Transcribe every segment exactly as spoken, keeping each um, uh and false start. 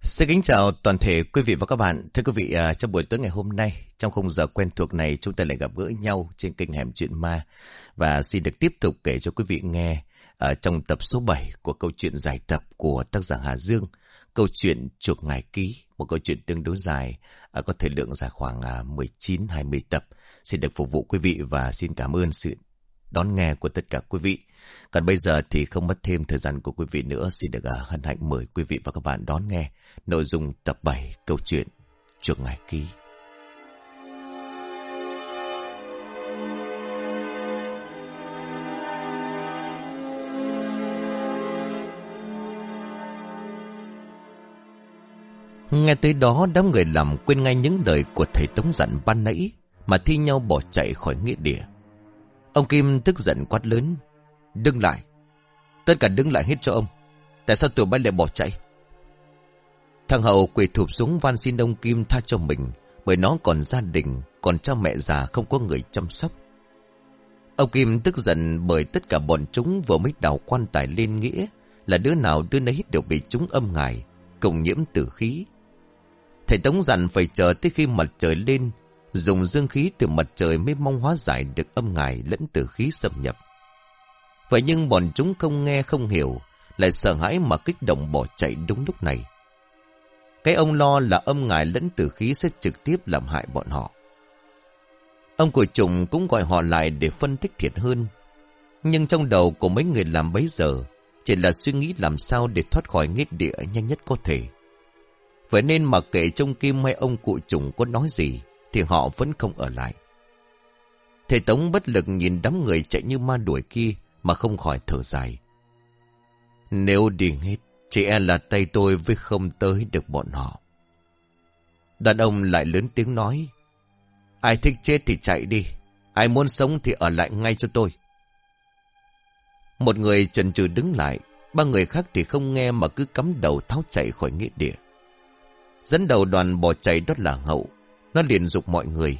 Xin kính chào toàn thể quý vị và các bạn. Thưa quý vị, à, trong buổi tối ngày hôm nay, trong khung giờ quen thuộc này, chúng ta lại gặp gỡ nhau trên kênh Hẻm Chuyện Ma. Và xin được tiếp tục kể cho quý vị nghe ở trong tập số bảy của câu chuyện giải tập của tác giả Hà Dương. Câu chuyện Chuộc Ngải Ký, một câu chuyện tương đối dài, à, có thời lượng dài khoảng à, mười chín hai mươi tập. Xin được phục vụ quý vị và xin cảm ơn sự đón nghe của tất cả quý vị. Còn bây giờ thì không mất thêm thời gian của quý vị nữa, xin được uh, hân hạnh mời quý vị và các bạn đón nghe nội dung tập bảy câu chuyện Chuộc Ngải Ký. Nghe tới đó, đám người làm quên ngay những lời của thầy Tống dặn ban nãy mà thi nhau bỏ chạy khỏi nghĩa địa. Ông Kim tức giận quát lớn: "Đứng lại! Tất cả đứng lại hết cho ông! Tại sao tụi bay lại bỏ chạy?" Thằng Hậu quỳ thụp xuống van xin ông Kim tha cho mình, bởi nó còn gia đình, còn cha mẹ già không có người chăm sóc. Ông Kim tức giận bởi tất cả bọn chúng vừa mới đào quan tài lên nghĩa là đứa nào đứa nấy đều bị chúng âm ngài, cùng nhiễm tử khí. Thầy Tống dặn phải chờ tới khi mặt trời lên, dùng dương khí từ mặt trời mới mong hóa giải được âm ngài lẫn tử khí xâm nhập. Vậy nhưng bọn chúng không nghe không hiểu, lại sợ hãi mà kích động bỏ chạy đúng lúc này. Cái ông lo là âm ngài lẫn tử khí sẽ trực tiếp làm hại bọn họ. Ông của Trùng cũng gọi họ lại để phân tích thiệt hơn. Nhưng trong đầu của mấy người làm bấy giờ chỉ là suy nghĩ làm sao để thoát khỏi nghĩa địa nhanh nhất có thể. Vậy nên mà kể trong Kim hay ông cụ Trùng có nói gì thì họ vẫn không ở lại. Thầy Tống bất lực nhìn đám người chạy như ma đuổi kia mà không khỏi thở dài. Nếu đi hết, chỉ e là tay tôi với không tới được bọn họ. Đàn ông lại lớn tiếng nói: Ai thích chết thì chạy đi, ai muốn sống thì ở lại ngay cho tôi. Một người chần chừ đứng lại, ba người khác thì không nghe mà cứ cắm đầu tháo chạy khỏi nghĩa địa. Dẫn đầu đoàn bỏ chạy đó là Hậu. Nó liền giục mọi người: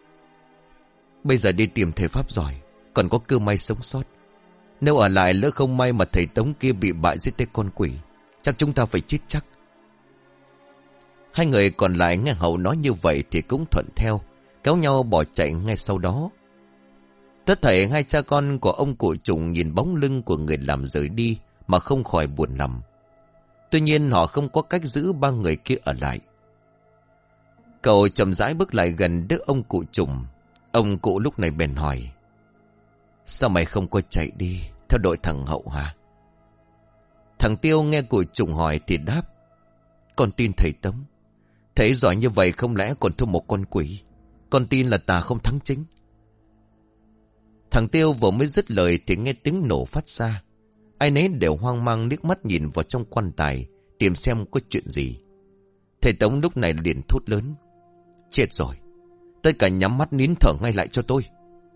Bây giờ đi tìm thầy pháp giỏi, còn có cơ may sống sót. Nếu ở lại lỡ không may mà thầy Tống kia bị bại giết tới con quỷ, chắc chúng ta phải chết chắc. Hai người còn lại nghe Hậu nói như vậy thì cũng thuận theo, kéo nhau bỏ chạy ngay sau đó. Tất thảy hai cha con của ông cụ Trùng nhìn bóng lưng của người làm rời đi mà không khỏi buồn lòng. Tuy nhiên họ không có cách giữ ba người kia ở lại. Cậu chậm rãi bước lại gần đứa ông cụ Trùng. Ông cụ lúc này bèn hỏi: Sao mày không có chạy đi theo đội thằng Hậu hả? Thằng Tiêu nghe cụ Trùng hỏi thì đáp: Con tin thầy Tống. Thầy giỏi như vậy không lẽ còn thua một con quỷ? Con tin là ta không thắng chính. Thằng Tiêu vừa mới dứt lời thì nghe tiếng nổ phát ra. Ai nấy đều hoang mang liếc mắt nhìn vào trong quan tài, tìm xem có chuyện gì. Thầy Tống lúc này liền thốt lớn: Chết rồi! Tất cả nhắm mắt nín thở ngay lại cho tôi.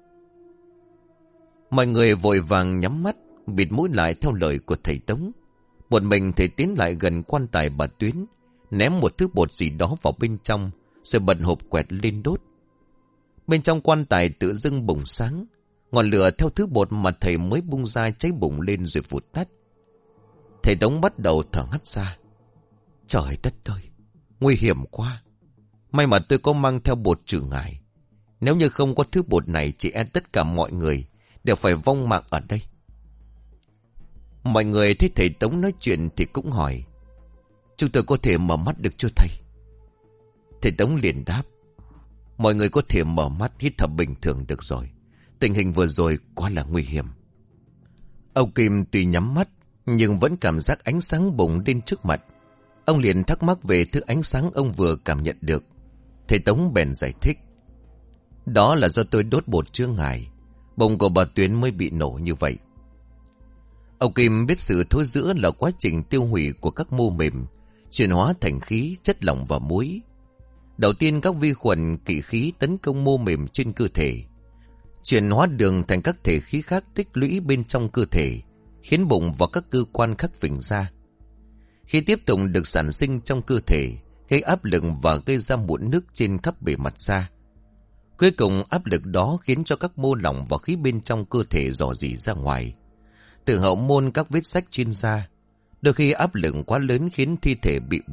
Mọi người vội vàng nhắm mắt, bịt mũi lại theo lời của thầy Tống. Một mình thầy tiến lại gần quan tài bà Tuyến, ném một thứ bột gì đó vào bên trong, rồi bật hộp quẹt lên đốt. Bên trong quan tài tự dưng bùng sáng, ngọn lửa theo thứ bột mà thầy mới bung ra cháy bùng lên rồi vụt tắt. Thầy Tống bắt đầu thở hắt ra. Trời đất ơi, nguy hiểm quá. May mà tôi có mang theo bột trừ ngải. Nếu như không có thứ bột này, chỉ e tất cả mọi người đều phải vong mạng ở đây. Mọi người thấy thầy Tống nói chuyện thì cũng hỏi: Chúng tôi có thể mở mắt được chưa thầy? Thầy Tống liền đáp: Mọi người có thể mở mắt hít thở bình thường được rồi. Tình hình vừa rồi quá là nguy hiểm. Ông Kim tuy nhắm mắt nhưng vẫn cảm giác ánh sáng bùng lên trước mặt. Ông liền thắc mắc về thứ ánh sáng ông vừa cảm nhận được. Thầy Tống bèn giải thích: Đó là do tôi đốt bột chứa ngải, bụng của bà Tuyến mới bị nổ như vậy. Ông Kim biết sự thối rữa là quá trình tiêu hủy của các mô mềm, chuyển hóa thành khí, chất lỏng và muối. Đầu tiên các vi khuẩn kỵ khí tấn công mô mềm trên cơ thể, chuyển hóa đường thành các thể khí khác tích lũy bên trong cơ thể, khiến bụng và các cơ quan khác phình ra. Khi tiếp tục được sản sinh trong cơ thể, gây áp lực và gây ra mụn nước trên khắp bề mặt da. Cuối cùng áp lực đó khiến cho các mô lỏng và khí bên trong cơ thể rò rỉ ra ngoài. Từ hậu môn các vết rách trên da. Đôi khi áp lực quá lớn khiến thi thể bị bục,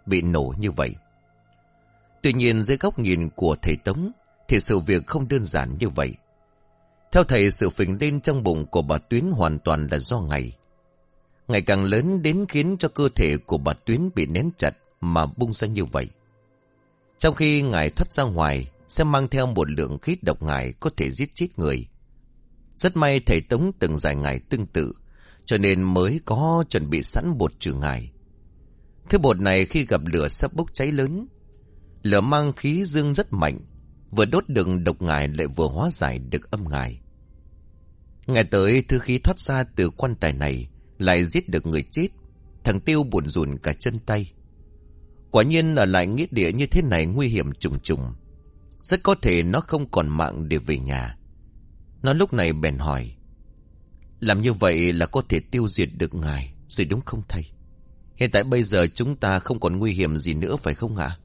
bị nổ như vậy. Tuy nhiên dưới góc nhìn của thầy Tống thì sự việc không đơn giản như vậy. Theo thầy, sự phình lên trong bụng của bà Tuyến hoàn toàn là do ngày. Ngày càng lớn đến khiến cho cơ thể của bà Tuyến bị nén chặt mà bung ra như vậy. Trong khi ngài thoát ra ngoài sẽ mang theo một lượng khí độc ngài có thể giết chết người. Rất may thầy Tống từng giải ngài tương tự, cho nên mới có chuẩn bị sẵn bột trừ ngài. Thứ bột này khi gặp lửa sẽ bốc cháy lớn. Lửa mang khí dương rất mạnh, vừa đốt được độc ngài lại vừa hóa giải được âm ngài. Ngày tới thứ khí thoát ra từ quan tài này lại giết được người chết. Thằng Tiêu buồn rùn cả chân tay. Quả nhiên ở lại nghĩa địa như thế này nguy hiểm trùng trùng. Rất có thể nó không còn mạng để về nhà. Nó lúc này bèn hỏi: làm như vậy là có thể tiêu diệt được ngài rồi đúng không thầy? Hiện tại bây giờ chúng ta không còn nguy hiểm gì nữa phải không ạ?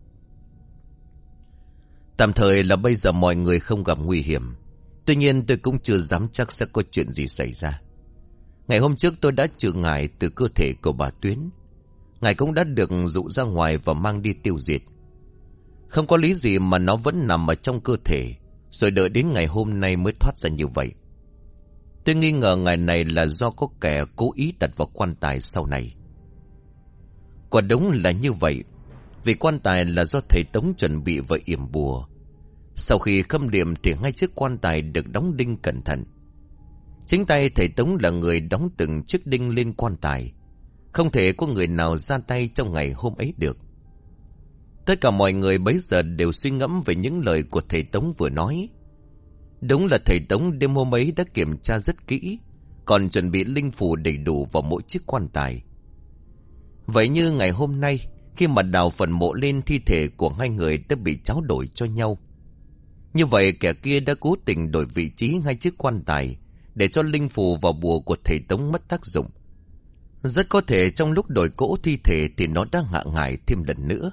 Tạm thời là bây giờ mọi người không gặp nguy hiểm. Tuy nhiên tôi cũng chưa dám chắc sẽ có chuyện gì xảy ra. Ngày hôm trước tôi đã trừ ngài từ cơ thể của bà Tuyến. Ngài cũng đã được dụ ra ngoài và mang đi tiêu diệt. Không có lý gì mà nó vẫn nằm ở trong cơ thể, rồi đợi đến ngày hôm nay mới thoát ra như vậy. Tôi nghi ngờ ngài này là do có kẻ cố ý đặt vào quan tài sau này. Quả đúng là như vậy. Vì quan tài là do thầy Tống chuẩn bị và yểm bùa. Sau khi khâm liệm thì ngay chiếc quan tài được đóng đinh cẩn thận. Chính tay thầy Tống là người đóng từng chiếc đinh lên quan tài. Không thể có người nào ra tay trong ngày hôm ấy được. Tất cả mọi người bấy giờ đều suy ngẫm về những lời của thầy Tống vừa nói. Đúng là thầy Tống đêm hôm ấy đã kiểm tra rất kỹ, còn chuẩn bị linh phù đầy đủ vào mỗi chiếc quan tài. Vậy như ngày hôm nay, khi mà đào phần mộ lên, thi thể của hai người đã bị tráo đổi cho nhau. Như vậy kẻ kia đã cố tình đổi vị trí hai chiếc quan tài để cho linh phù và bùa của thầy Tống mất tác dụng. Rất có thể trong lúc đổi cỗ thi thể thì nó đã hạ ngải thêm lần nữa.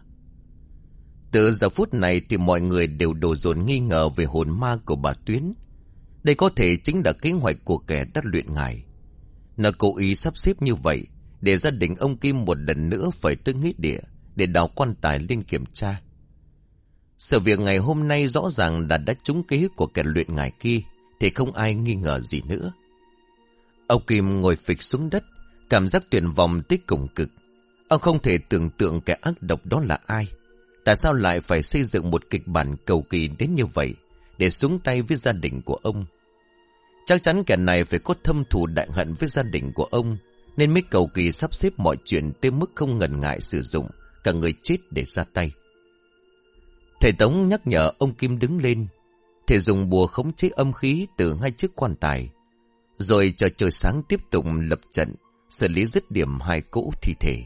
Từ giờ phút này thì mọi người đều đổ dồn nghi ngờ về hồn ma của bà Tuyến. Đây có thể chính là kế hoạch của kẻ đã luyện ngài. Nó cố ý sắp xếp như vậy để gia đình ông Kim một lần nữa phải tới nghĩa địa để đào quan tài lên kiểm tra. Sự việc ngày hôm nay rõ ràng là đã trúng kế của kẻ luyện ngài kia thì không ai nghi ngờ gì nữa. Ông Kim ngồi phịch xuống đất, cảm giác tuyệt vọng tới cùng cực. Ông không thể tưởng tượng kẻ ác độc đó là ai. Tại sao lại phải xây dựng một kịch bản cầu kỳ đến như vậy để xuống tay với gia đình của ông? Chắc chắn kẻ này phải có thâm thù đại hận với gia đình của ông, nên mới cầu kỳ sắp xếp mọi chuyện tới mức không ngần ngại sử dụng cả người chết để ra tay. Thầy Tống nhắc nhở ông Kim đứng lên. Thầy dùng bùa khống chế âm khí từ hai chiếc quan tài, rồi chờ trời sáng tiếp tục lập trận xử lý dứt điểm hai cỗ thi thể.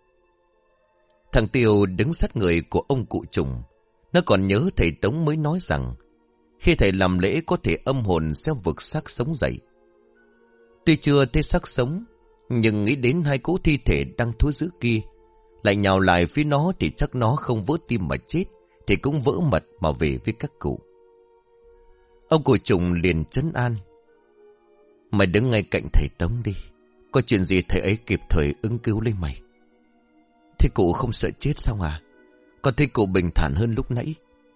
Thằng Tiêu đứng sát người của ông cụ Trùng. Nó còn nhớ thầy Tống mới nói rằng khi thầy làm lễ có thể âm hồn sẽ vực xác sống dậy. Tuy chưa thấy xác sống, nhưng nghĩ đến hai cỗ thi thể đang thối rữa kia lại nhào lại phía nó thì chắc nó không vỡ tim mà chết thì cũng vỡ mật mà về với các cụ. Ông cụ Trùng liền trấn an: mày đứng ngay cạnh thầy Tống đi, có chuyện gì thầy ấy kịp thời ứng cứu lấy mày. Thế cụ không sợ chết sao à? Con thấy cụ bình thản hơn lúc nãy.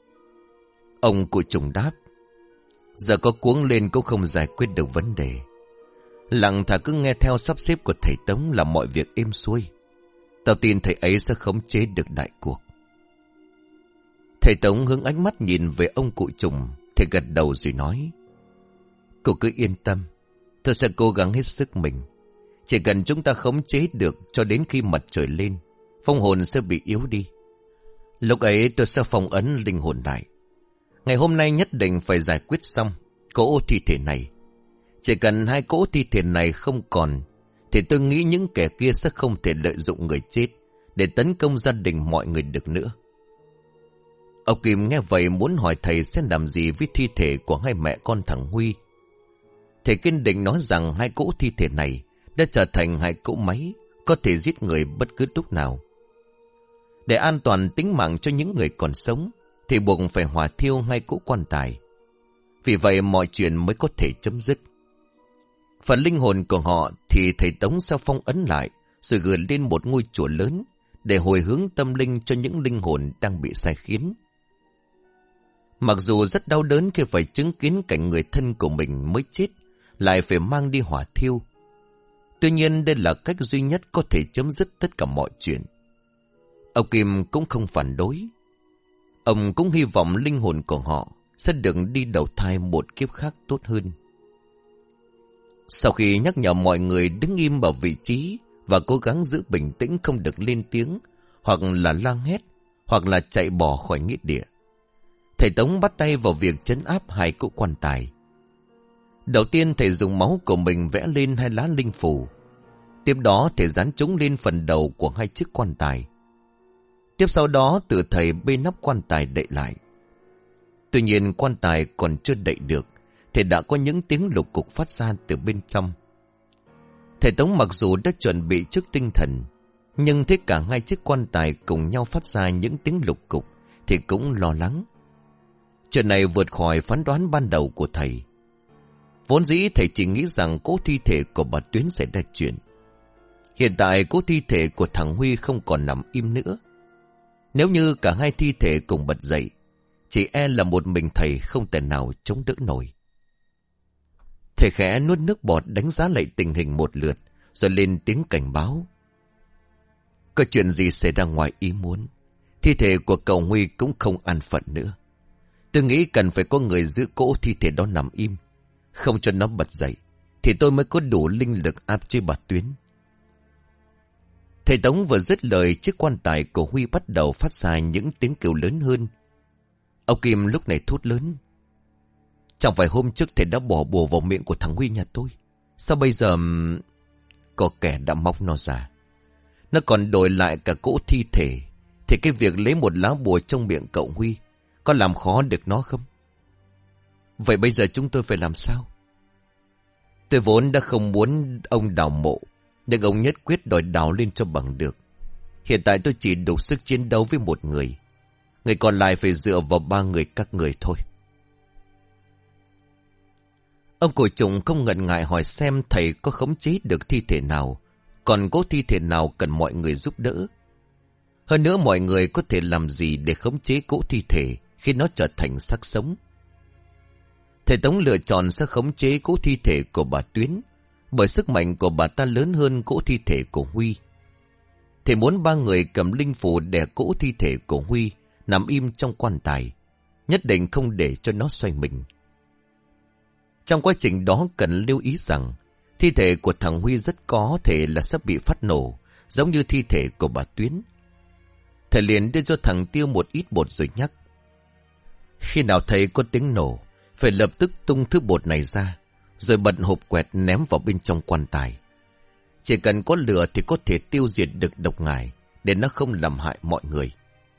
Ông cụ Trùng đáp: giờ có cuống lên cũng không giải quyết được vấn đề. Lặng thà cứ nghe theo sắp xếp của thầy Tống là mọi việc êm xuôi. Tao tin thầy ấy sẽ khống chế được đại cuộc. Thầy Tống hướng ánh mắt nhìn về ông cụ Trùng. Thầy gật đầu rồi nói: cụ cứ yên tâm, tôi sẽ cố gắng hết sức mình. Chỉ cần chúng ta khống chế được cho đến khi mặt trời lên, phong hồn sẽ bị yếu đi. Lúc ấy tôi sẽ phong ấn linh hồn lại. Ngày hôm nay nhất định phải giải quyết xong cỗ thi thể này. Chỉ cần hai cỗ thi thể này không còn thì tôi nghĩ những kẻ kia sẽ không thể lợi dụng người chết để tấn công gia đình mọi người được nữa. Ông Kim nghe vậy muốn hỏi thầy sẽ làm gì với thi thể của hai mẹ con thằng Huy. Thầy kiên định nói rằng hai cỗ thi thể này đã trở thành hai cỗ máy có thể giết người bất cứ lúc nào. Để an toàn tính mạng cho những người còn sống thì buộc phải hỏa thiêu hai cỗ quan tài. Vì vậy mọi chuyện mới có thể chấm dứt. Phần linh hồn của họ thì thầy Tống sẽ phong ấn lại rồi gửi lên một ngôi chùa lớn để hồi hướng tâm linh cho những linh hồn đang bị sai khiến. Mặc dù rất đau đớn khi phải chứng kiến cảnh người thân của mình mới chết lại phải mang đi hỏa thiêu, tuy nhiên đây là cách duy nhất có thể chấm dứt tất cả mọi chuyện. Ông Kim cũng không phản đối. Ông cũng hy vọng linh hồn của họ sẽ được đi đầu thai một kiếp khác tốt hơn. Sau khi nhắc nhở mọi người đứng im ở vị trí và cố gắng giữ bình tĩnh, không được lên tiếng, hoặc là la hét, hoặc là chạy bỏ khỏi nghĩa địa, thầy Tống bắt tay vào việc trấn áp hai cỗ quan tài. Đầu tiên thầy dùng máu của mình vẽ lên hai lá linh phù. Tiếp đó thầy dán chúng lên phần đầu của hai chiếc quan tài. Tiếp sau đó tự thầy bê nắp quan tài đậy lại. Tuy nhiên quan tài còn chưa đậy được thì đã có những tiếng lục cục phát ra từ bên trong. Thầy Tống mặc dù đã chuẩn bị trước tinh thần, nhưng thấy cả hai chiếc quan tài cùng nhau phát ra những tiếng lục cục thì cũng lo lắng. Chuyện này vượt khỏi phán đoán ban đầu của thầy. Vốn dĩ thầy chỉ nghĩ rằng cỗ thi thể của bà Tuyến sẽ ra chuyện. Hiện tại cỗ thi thể của thằng Huy không còn nằm im nữa. Nếu như cả hai thi thể cùng bật dậy, chỉ e là một mình thầy không thể nào chống đỡ nổi. Thầy khẽ nuốt nước bọt đánh giá lại tình hình một lượt, rồi lên tiếng cảnh báo. Có chuyện gì xảy ra ngoài ý muốn, thi thể của cậu Huy cũng không an phận nữa. Tôi nghĩ cần phải có người giữ cỗ thi thể đó nằm im, không cho nó bật dậy, thì tôi mới có đủ linh lực áp chế bà Tuyến. Thầy Tống vừa dứt lời, chiếc quan tài của Huy bắt đầu phát ra những tiếng kêu lớn hơn. Ông Kim lúc này thốt lớn. Chẳng phải hôm trước thầy đã bỏ bùa vào miệng của thằng Huy nhà tôi, sao bây giờ có kẻ đã móc nó ra? Nó còn đổi lại cả cỗ thi thể, thì cái việc lấy một lá bùa trong miệng cậu Huy có làm khó được nó không? Vậy bây giờ chúng tôi phải làm sao? Tôi vốn đã không muốn ông đào mộ, nhưng ông nhất quyết đòi đào lên cho bằng được. Hiện tại tôi chỉ đủ sức chiến đấu với một người, người còn lại phải dựa vào ba người các người thôi. Ông Cổ Trùng không ngần ngại hỏi xem thầy có khống chế được thi thể nào, còn có thi thể nào cần mọi người giúp đỡ. Hơn nữa mọi người có thể làm gì để khống chế cỗ thi thể khi nó trở thành xác sống. Thầy Tống lựa chọn sẽ khống chế cỗ thi thể của bà Tuyến, bởi sức mạnh của bà ta lớn hơn cỗ thi thể của Huy. Thầy muốn ba người cầm linh phù đè cỗ thi thể của Huy nằm im trong quan tài, nhất định không để cho nó xoay mình. Trong quá trình đó cần lưu ý rằng thi thể của thằng Huy rất có thể là sắp bị phát nổ, giống như thi thể của bà Tuyến. Thầy liền đưa cho thằng Tiêu một ít bột rồi nhắc. Khi nào thầy có tiếng nổ, phải lập tức tung thứ bột này ra, rồi bật hộp quẹt ném vào bên trong quan tài. Chỉ cần có lửa thì có thể tiêu diệt được độc ngải, để nó không làm hại mọi người.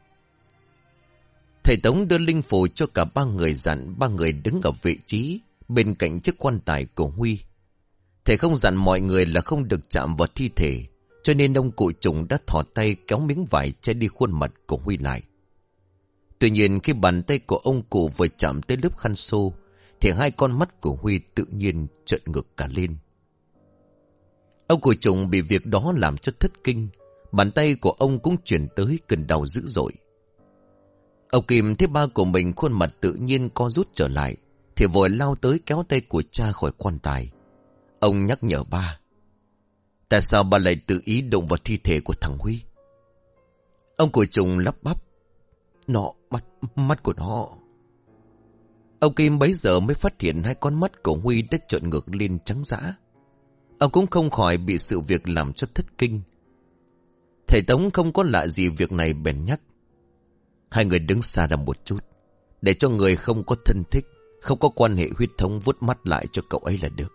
Thầy Tống đưa linh phù cho cả ba người, dặn ba người đứng ở vị trí bên cạnh chiếc quan tài của Huy. Thầy không dặn mọi người là không được chạm vào thi thể, cho nên ông Cụ Trùng đã thò tay kéo miếng vải che đi khuôn mặt của Huy lại. Tuy nhiên khi bàn tay của ông cụ vừa chạm tới lớp khăn xô, thì hai con mắt của Huy tự nhiên trợn ngược cả lên. Ông Cụ Trùng bị việc đó làm cho thất kinh, bàn tay của ông cũng chuyển tới cơn đau dữ dội. Ông Kim thấy ba của mình khuôn mặt tự nhiên co rút trở lại, thì vội lao tới kéo tay của cha khỏi quan tài. Ông nhắc nhở ba. Tại sao ba lại tự ý động vào thi thể của thằng Huy? Ông Cụ Trùng lắp bắp. Nó, mắt, mắt của nó. Ông Kim bấy giờ mới phát hiện hai con mắt của Huy đã trợn ngược lên trắng dã. Ông cũng không khỏi bị sự việc làm cho thất kinh. Thầy Tống không có lạ gì việc này bèn nhắc. Hai người đứng xa ra một chút, để cho người không có thân thích, không có quan hệ huyết thống vuốt mắt lại cho cậu ấy là được.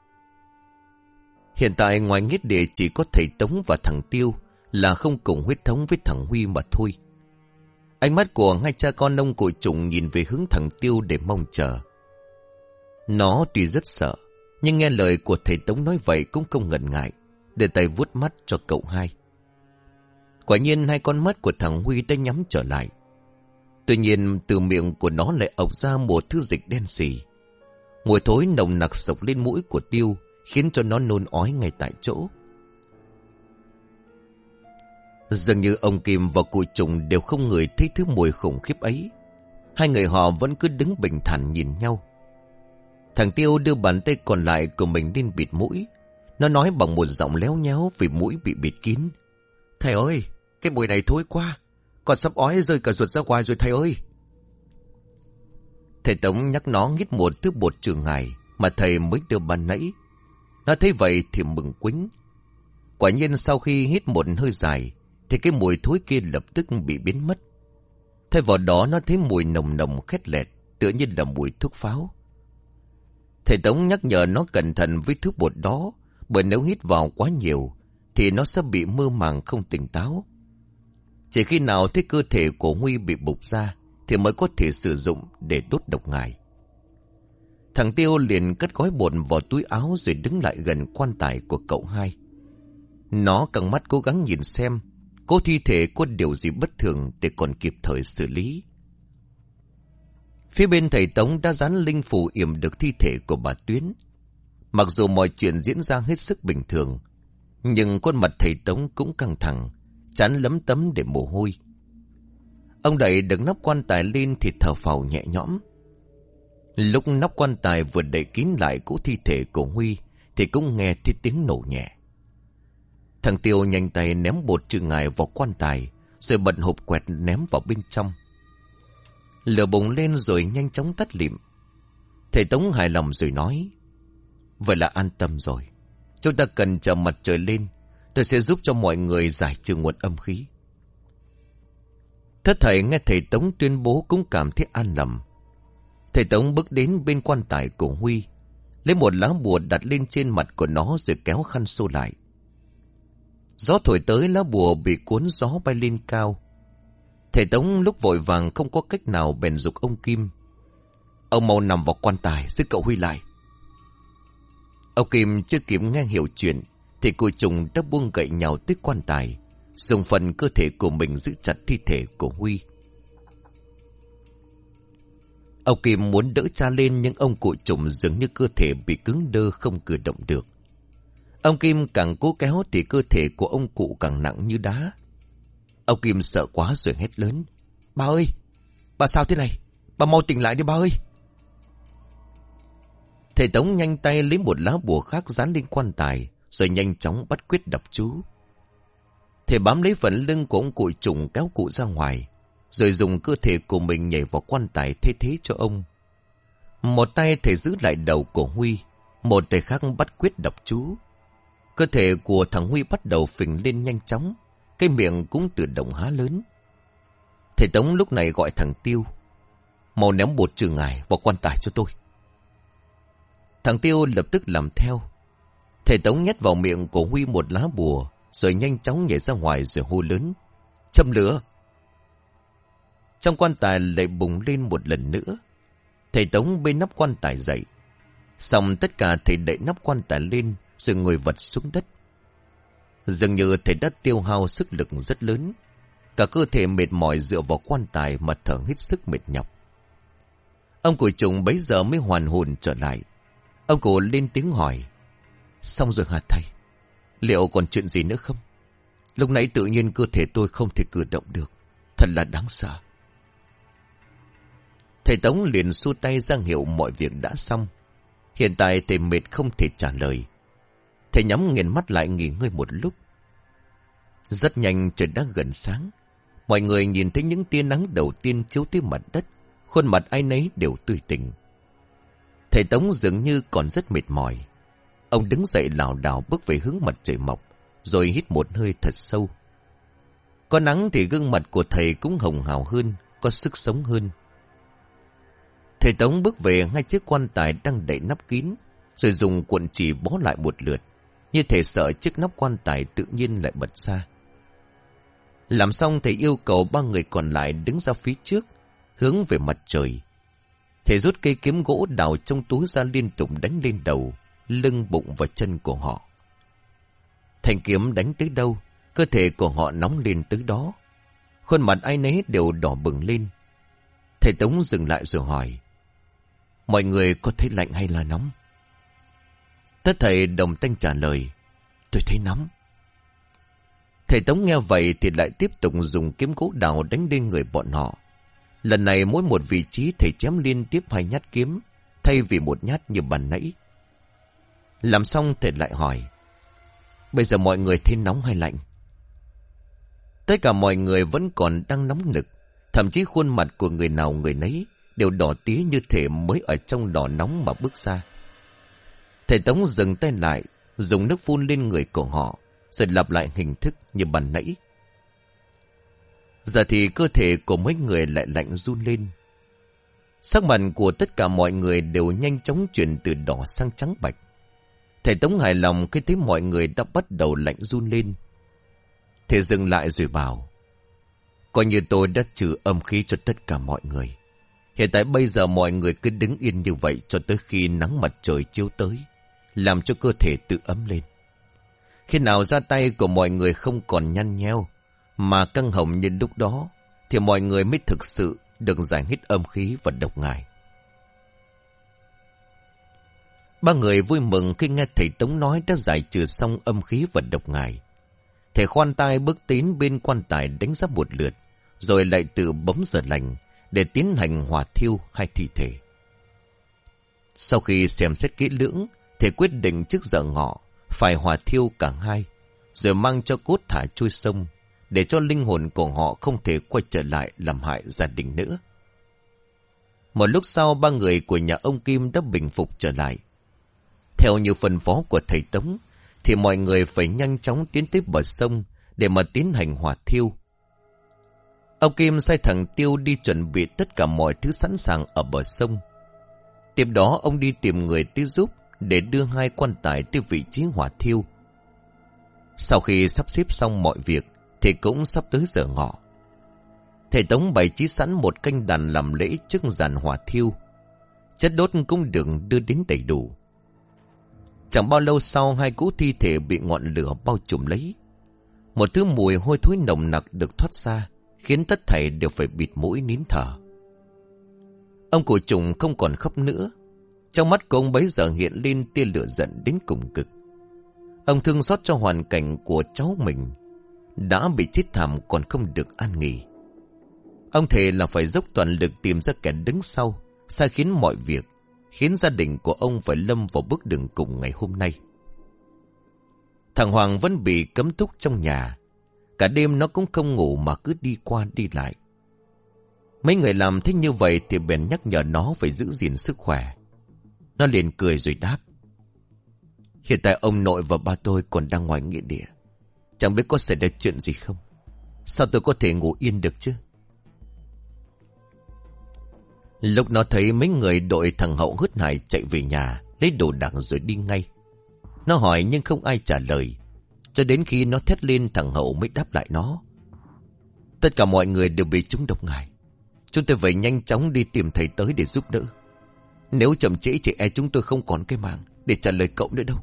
Hiện tại ngoài nghĩa địa chỉ có thầy Tống và thằng Tiêu là không cùng huyết thống với thằng Huy mà thôi. Ánh mắt của hai cha con ông Cụ Trùng nhìn về hướng thằng Tiêu để mong chờ. Nó tuy rất sợ, nhưng nghe lời của thầy Tống nói vậy cũng không ngần ngại, để tay vuốt mắt cho cậu hai. Quả nhiên hai con mắt của thằng Huy đã nhắm trở lại. Tuy nhiên từ miệng của nó lại ộc ra một thứ dịch đen xì. Mùi thối nồng nặc sộc lên mũi của Tiêu, khiến cho nó nôn ói ngay tại chỗ. Dường như ông Kim và cụ Trùng đều không ngửi thấy thứ mùi khủng khiếp ấy. Hai người họ vẫn cứ đứng bình thản nhìn nhau. Thằng Tiêu đưa bàn tay còn lại của mình lên bịt mũi. Nó nói bằng một giọng léo nhéo vì mũi bị bịt kín. Thầy ơi, cái mùi này thối quá. Còn sắp ói rơi cả ruột ra ngoài rồi thầy ơi. Thầy Tống nhắc nó hít một thứ bột trừ ngải mà thầy mới đưa ban nãy. Nó thấy vậy thì mừng quính. Quả nhiên sau khi hít một hơi dài thì cái mùi thối kia lập tức bị biến mất. Thay vào đó nó thấy mùi nồng nồng khét lẹt, tựa như là mùi thuốc pháo. Thầy Tống nhắc nhở nó cẩn thận với thứ bột đó, bởi nếu hít vào quá nhiều thì nó sẽ bị mơ màng không tỉnh táo. Chỉ khi nào thấy cơ thể của Huy bị bục ra thì mới có thể sử dụng để đốt độc ngải. Thằng Tiêu liền cất gói bột vào túi áo rồi đứng lại gần quan tài của cậu hai. Nó căng mắt cố gắng nhìn xem có thi thể có điều gì bất thường để còn kịp thời xử lý. Phía bên thầy Tống đã dán linh phù yểm được thi thể của bà Tuyến. Mặc dù mọi chuyện diễn ra hết sức bình thường, nhưng khuôn mặt thầy Tống cũng căng thẳng, trán lấm tấm để mồ hôi. Ông đẩy được nắp quan tài lên thì thở phào nhẹ nhõm. Lúc nắp quan tài vừa đậy kín lại cỗ thi thể của Huy thì cũng nghe thấy tiếng nổ nhẹ. Thằng Tiêu nhanh tay ném bột trừ ngải vào quan tài, rồi bật hộp quẹt ném vào bên trong. Lửa bùng lên rồi nhanh chóng tắt lịm. Thầy Tống hài lòng rồi nói: Vậy là an tâm rồi. Chúng ta cần chờ mặt trời lên, tôi sẽ giúp cho mọi người giải trừ nguồn âm khí. Thất thầy nghe thầy Tống tuyên bố cũng cảm thấy an lòng. Thầy Tống bước đến bên quan tài của Huy, lấy một lá bùa đặt lên trên mặt của nó rồi kéo khăn xô lại. Gió thổi tới, lá bùa bị cuốn gió bay lên cao. Thầy Tống lúc vội vàng không có cách nào bèn giục ông Kim: Ông mau nằm vào quan tài giữ cậu Huy lại. Ông Kim chưa kịp nghe hiểu chuyện thì cụ Trùng đã buông gậy nhào tới quan tài, dùng phần cơ thể của mình giữ chặt thi thể của Huy. Ông Kim muốn đỡ cha lên, nhưng ông cụ Trùng dường như cơ thể bị cứng đơ không cử động được. Ông Kim càng cố kéo thì cơ thể của ông cụ càng nặng như đá. Ông Kim sợ quá rồi hét lớn: Bà ơi, bà sao thế này? Bà mau tỉnh lại đi bà ơi. Thầy Tống nhanh tay lấy một lá bùa khác dán lên quan tài, rồi nhanh chóng bắt quyết đọc chú. Thầy bám lấy phần lưng của ông cụ Trùng kéo cụ ra ngoài, rồi dùng cơ thể của mình nhảy vào quan tài thay thế cho ông. Một tay thầy giữ lại đầu của Huy, một tay khác bắt quyết đọc chú. Cơ thể của thằng Huy bắt đầu phình lên nhanh chóng, cái miệng cũng tự động há lớn. Thầy Tống lúc này gọi thằng Tiêu: Mau ném bột trừ ngải vào quan tài cho tôi. Thằng Tiêu lập tức làm theo. Thầy Tống nhét vào miệng của Huy một lá bùa, rồi nhanh chóng nhảy ra ngoài rồi hô lớn: Châm lửa! Trong quan tài lại bùng lên một lần nữa. Thầy Tống bê nắp quan tài dậy. Xong tất cả thầy đậy nắp quan tài lên rồi ngồi vật xuống đất. Dường như thầy đã tiêu hao sức lực rất lớn. Cả cơ thể mệt mỏi dựa vào quan tài mà thở hết sức mệt nhọc. Ông cụ Trùng bấy giờ mới hoàn hồn trở lại. Ông cụ lên tiếng hỏi: Xong rồi hả thầy? Liệu còn chuyện gì nữa không? Lúc nãy tự nhiên cơ thể tôi không thể cử động được. Thật là đáng sợ. Thầy Tống liền xua tay ra hiệu mọi việc đã xong. Hiện tại thầy mệt không thể trả lời. Thầy nhắm nghiền mắt lại nghỉ ngơi một lúc. Rất nhanh trời đã gần sáng. Mọi người nhìn thấy những tia nắng đầu tiên chiếu tới mặt đất. Khuôn mặt ai nấy đều tươi tỉnh. Thầy Tống dường như còn rất mệt mỏi. Ông đứng dậy lảo đảo bước về hướng mặt trời mọc, rồi hít một hơi thật sâu. Có nắng thì gương mặt của thầy cũng hồng hào hơn, có sức sống hơn. Thầy Tống bước về ngay chiếc quan tài đang đậy nắp kín, rồi dùng cuộn chỉ bó lại một lượt, như thể sợ chiếc nắp quan tài tự nhiên lại bật ra. Làm xong thầy yêu cầu ba người còn lại đứng ra phía trước, hướng về mặt trời. Thầy rút cây kiếm gỗ đào trong túi ra liên tục đánh lên đầu, lưng, bụng và chân của họ. Thanh kiếm đánh tới đâu, cơ thể của họ nóng lên tới đó. Khuôn mặt ai nấy đều đỏ bừng lên. Thầy Tống dừng lại rồi hỏi: Mọi người có thấy lạnh hay là nóng? Tất thầy đồng thanh trả lời: Tôi thấy nóng. Thầy Tống nghe vậy thì lại tiếp tục dùng kiếm gỗ đào đánh lên người bọn họ. Lần này mỗi một vị trí thầy chém liên tiếp hai nhát kiếm, thay vì một nhát như bàn nãy. Làm xong thầy lại hỏi, bây giờ mọi người thấy nóng hay lạnh? Tất cả mọi người vẫn còn đang nóng nực, thậm chí khuôn mặt của người nào người nấy đều đỏ tía như thể mới ở trong đỏ nóng mà bước ra. Thầy Tống dừng tay lại, dùng nước phun lên người của họ, rồi lặp lại hình thức như bàn nãy. Giờ thì cơ thể của mấy người lại lạnh run lên. Sắc mặt của tất cả mọi người đều nhanh chóng chuyển từ đỏ sang trắng bạch. Thầy Tống hài lòng khi thấy mọi người đã bắt đầu lạnh run lên. Thầy dừng lại rồi bảo, coi như tôi đã trừ âm khí cho tất cả mọi người. Hiện tại bây giờ mọi người cứ đứng yên như vậy cho tới khi nắng mặt trời chiếu tới, làm cho cơ thể tự ấm lên. Khi nào da tay của mọi người không còn nhăn nheo mà căng hồng như lúc đó, thì mọi người mới thực sự được giải hết âm khí và độc ngài. Ba người vui mừng khi nghe thầy Tống nói đã giải trừ xong âm khí và độc ngài. Thầy khoan tay bước đến bên quan tài đánh giá một lượt, rồi lại tự bấm giờ lành để tiến hành hỏa thiêu hai thi thể. Sau khi xem xét kỹ lưỡng, thầy quyết định trước giờ ngọ phải hỏa thiêu cả hai, rồi mang cho cốt thả trôi sông, để cho linh hồn của họ không thể quay trở lại làm hại gia đình nữa. Một lúc sau, ba người của nhà ông Kim đã bình phục trở lại. Theo như phân phó của thầy Tống, thì mọi người phải nhanh chóng tiến tới bờ sông để mà tiến hành hỏa thiêu. Ông Kim sai thằng Tiêu đi chuẩn bị tất cả mọi thứ sẵn sàng ở bờ sông. Tiếp đó ông đi tìm người tới giúp để đưa hai quan tài tới vị trí hỏa thiêu. Sau khi sắp xếp xong mọi việc thì cũng sắp tới giờ ngọ. Thầy Tống bày trí sẵn một canh đàn làm lễ trước giàn hỏa thiêu. Chất đốt cũng được đưa đến đầy đủ. Chẳng bao lâu sau, hai cỗ thi thể bị ngọn lửa bao trùm lấy. Một thứ mùi hôi thối nồng nặc được thoát ra, khiến tất thảy đều phải bịt mũi nín thở. Ông cụ Trùng không còn khóc nữa. Trong mắt của ông bấy giờ hiện lên tia lửa giận đến cùng cực. Ông thương xót cho hoàn cảnh của cháu mình, đã bị chết thảm còn không được an nghỉ. Ông thề là phải dốc toàn lực tìm ra kẻ đứng sau, sai khiến mọi việc, khiến gia đình của ông phải lâm vào bước đường cùng ngày hôm nay. Thằng Hoàng vẫn bị cấm túc trong nhà. Cả đêm nó cũng không ngủ mà cứ đi qua đi lại. Mấy người làm thích như vậy thì bèn nhắc nhở nó phải giữ gìn sức khỏe. Nó liền cười rồi đáp, hiện tại ông nội và ba tôi còn đang ngoài nghĩa địa, chẳng biết có xảy ra chuyện gì không. Sao tôi có thể ngủ yên được chứ? Lúc nó thấy mấy người đội thằng Hậu hớt hải chạy về nhà, lấy đồ đạc rồi đi ngay. Nó hỏi nhưng không ai trả lời, cho đến khi nó thét lên thằng Hậu mới đáp lại nó. Tất cả mọi người đều bị trúng độc ngải. Chúng tôi phải nhanh chóng đi tìm thầy tới để giúp đỡ. Nếu chậm trễ chị e chúng tôi không còn cái mạng để trả lời cậu nữa đâu.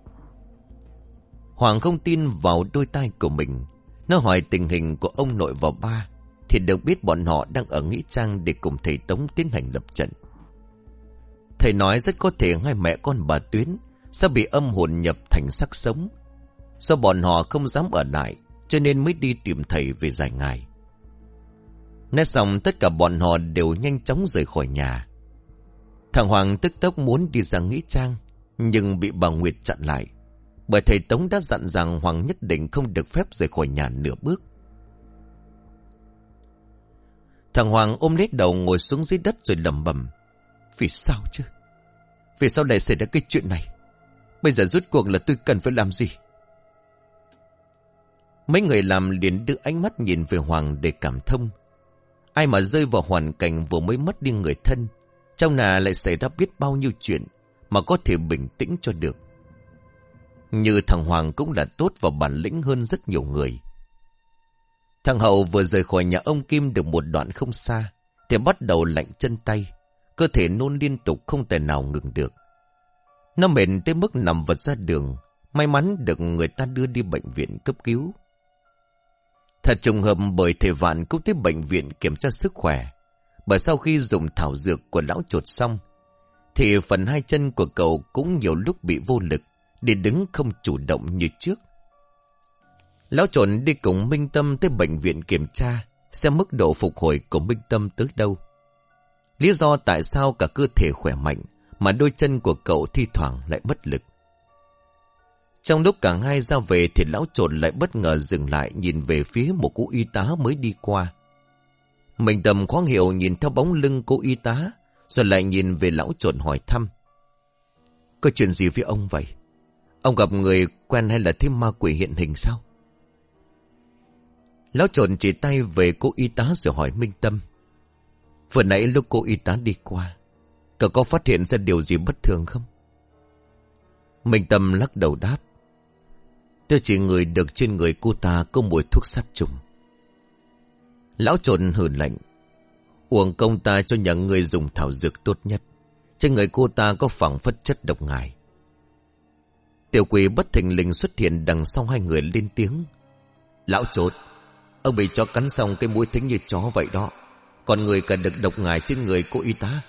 Hoàng không tin vào đôi tai của mình. Nó hỏi tình hình của ông nội và ba, thì được biết bọn họ đang ở nghĩa trang để cùng thầy Tống tiến hành lập trận. Thầy nói rất có thể hai mẹ con bà Tuyến sẽ bị âm hồn nhập thành xác sống. Do bọn họ không dám ở lại, cho nên mới đi tìm thầy về giải ngài. Nói xong tất cả bọn họ đều nhanh chóng rời khỏi nhà. Thằng Hoàng tức tốc muốn đi ra nghĩa trang, nhưng bị bà Nguyệt chặn lại, bởi thầy Tống đã dặn rằng Hoàng nhất định không được phép rời khỏi nhà nửa bước. Thằng Hoàng ôm lấy đầu ngồi xuống dưới đất rồi lẩm bẩm, vì sao chứ? Vì sao lại xảy ra cái chuyện này? Bây giờ rốt cuộc là tôi cần phải làm gì? Mấy người làm liền đưa ánh mắt nhìn về Hoàng để cảm thông. Ai mà rơi vào hoàn cảnh vừa mới mất đi người thân, trong nhà lại xảy ra biết bao nhiêu chuyện mà có thể bình tĩnh cho được. Như thằng Hoàng cũng là tốt và bản lĩnh hơn rất nhiều người. Thằng Hậu vừa rời khỏi nhà ông Kim được một đoạn không xa thì bắt đầu lạnh chân tay, cơ thể nôn liên tục không thể nào ngừng được. Nó mệt tới mức nằm vật ra đường, may mắn được người ta đưa đi bệnh viện cấp cứu. Thật trùng hợp bởi thầy Vạn cũng tới bệnh viện kiểm tra sức khỏe, bởi sau khi dùng thảo dược của lão chuột xong thì phần hai chân của cậu cũng nhiều lúc bị vô lực, để đứng không chủ động như trước. Lão Trộn đi cùng Minh Tâm tới bệnh viện kiểm tra, xem mức độ phục hồi của Minh Tâm tới đâu. Lý do tại sao cả cơ thể khỏe mạnh mà đôi chân của cậu thi thoảng lại mất lực. Trong lúc cả hai ra về thì Lão Trộn lại bất ngờ dừng lại nhìn về phía một cô y tá mới đi qua. Minh Tâm khó hiểu nhìn theo bóng lưng cô y tá, rồi lại nhìn về Lão Trộn hỏi thăm. Có chuyện gì với ông vậy? Ông gặp người quen hay là thêm ma quỷ hiện hình sao? Lão Trộn chỉ tay về cô y tá rồi hỏi Minh Tâm. Vừa nãy lúc cô y tá đi qua, cậu có phát hiện ra điều gì bất thường không? Minh Tâm lắc đầu đáp. Tôi chỉ ngửi được trên người cô ta có mùi thuốc sát trùng. Lão Trộn hừ lạnh. Uổng công ta cho những người dùng thảo dược tốt nhất. Trên người cô ta có phảng phất chất độc ngài. Tiểu quỷ bất thình lình xuất hiện đằng sau hai người lên tiếng. Lão Trộn, ông bị chó cắn xong cái mũi thính như chó vậy đó. Còn người cả được độc ngài trên người cô y tá.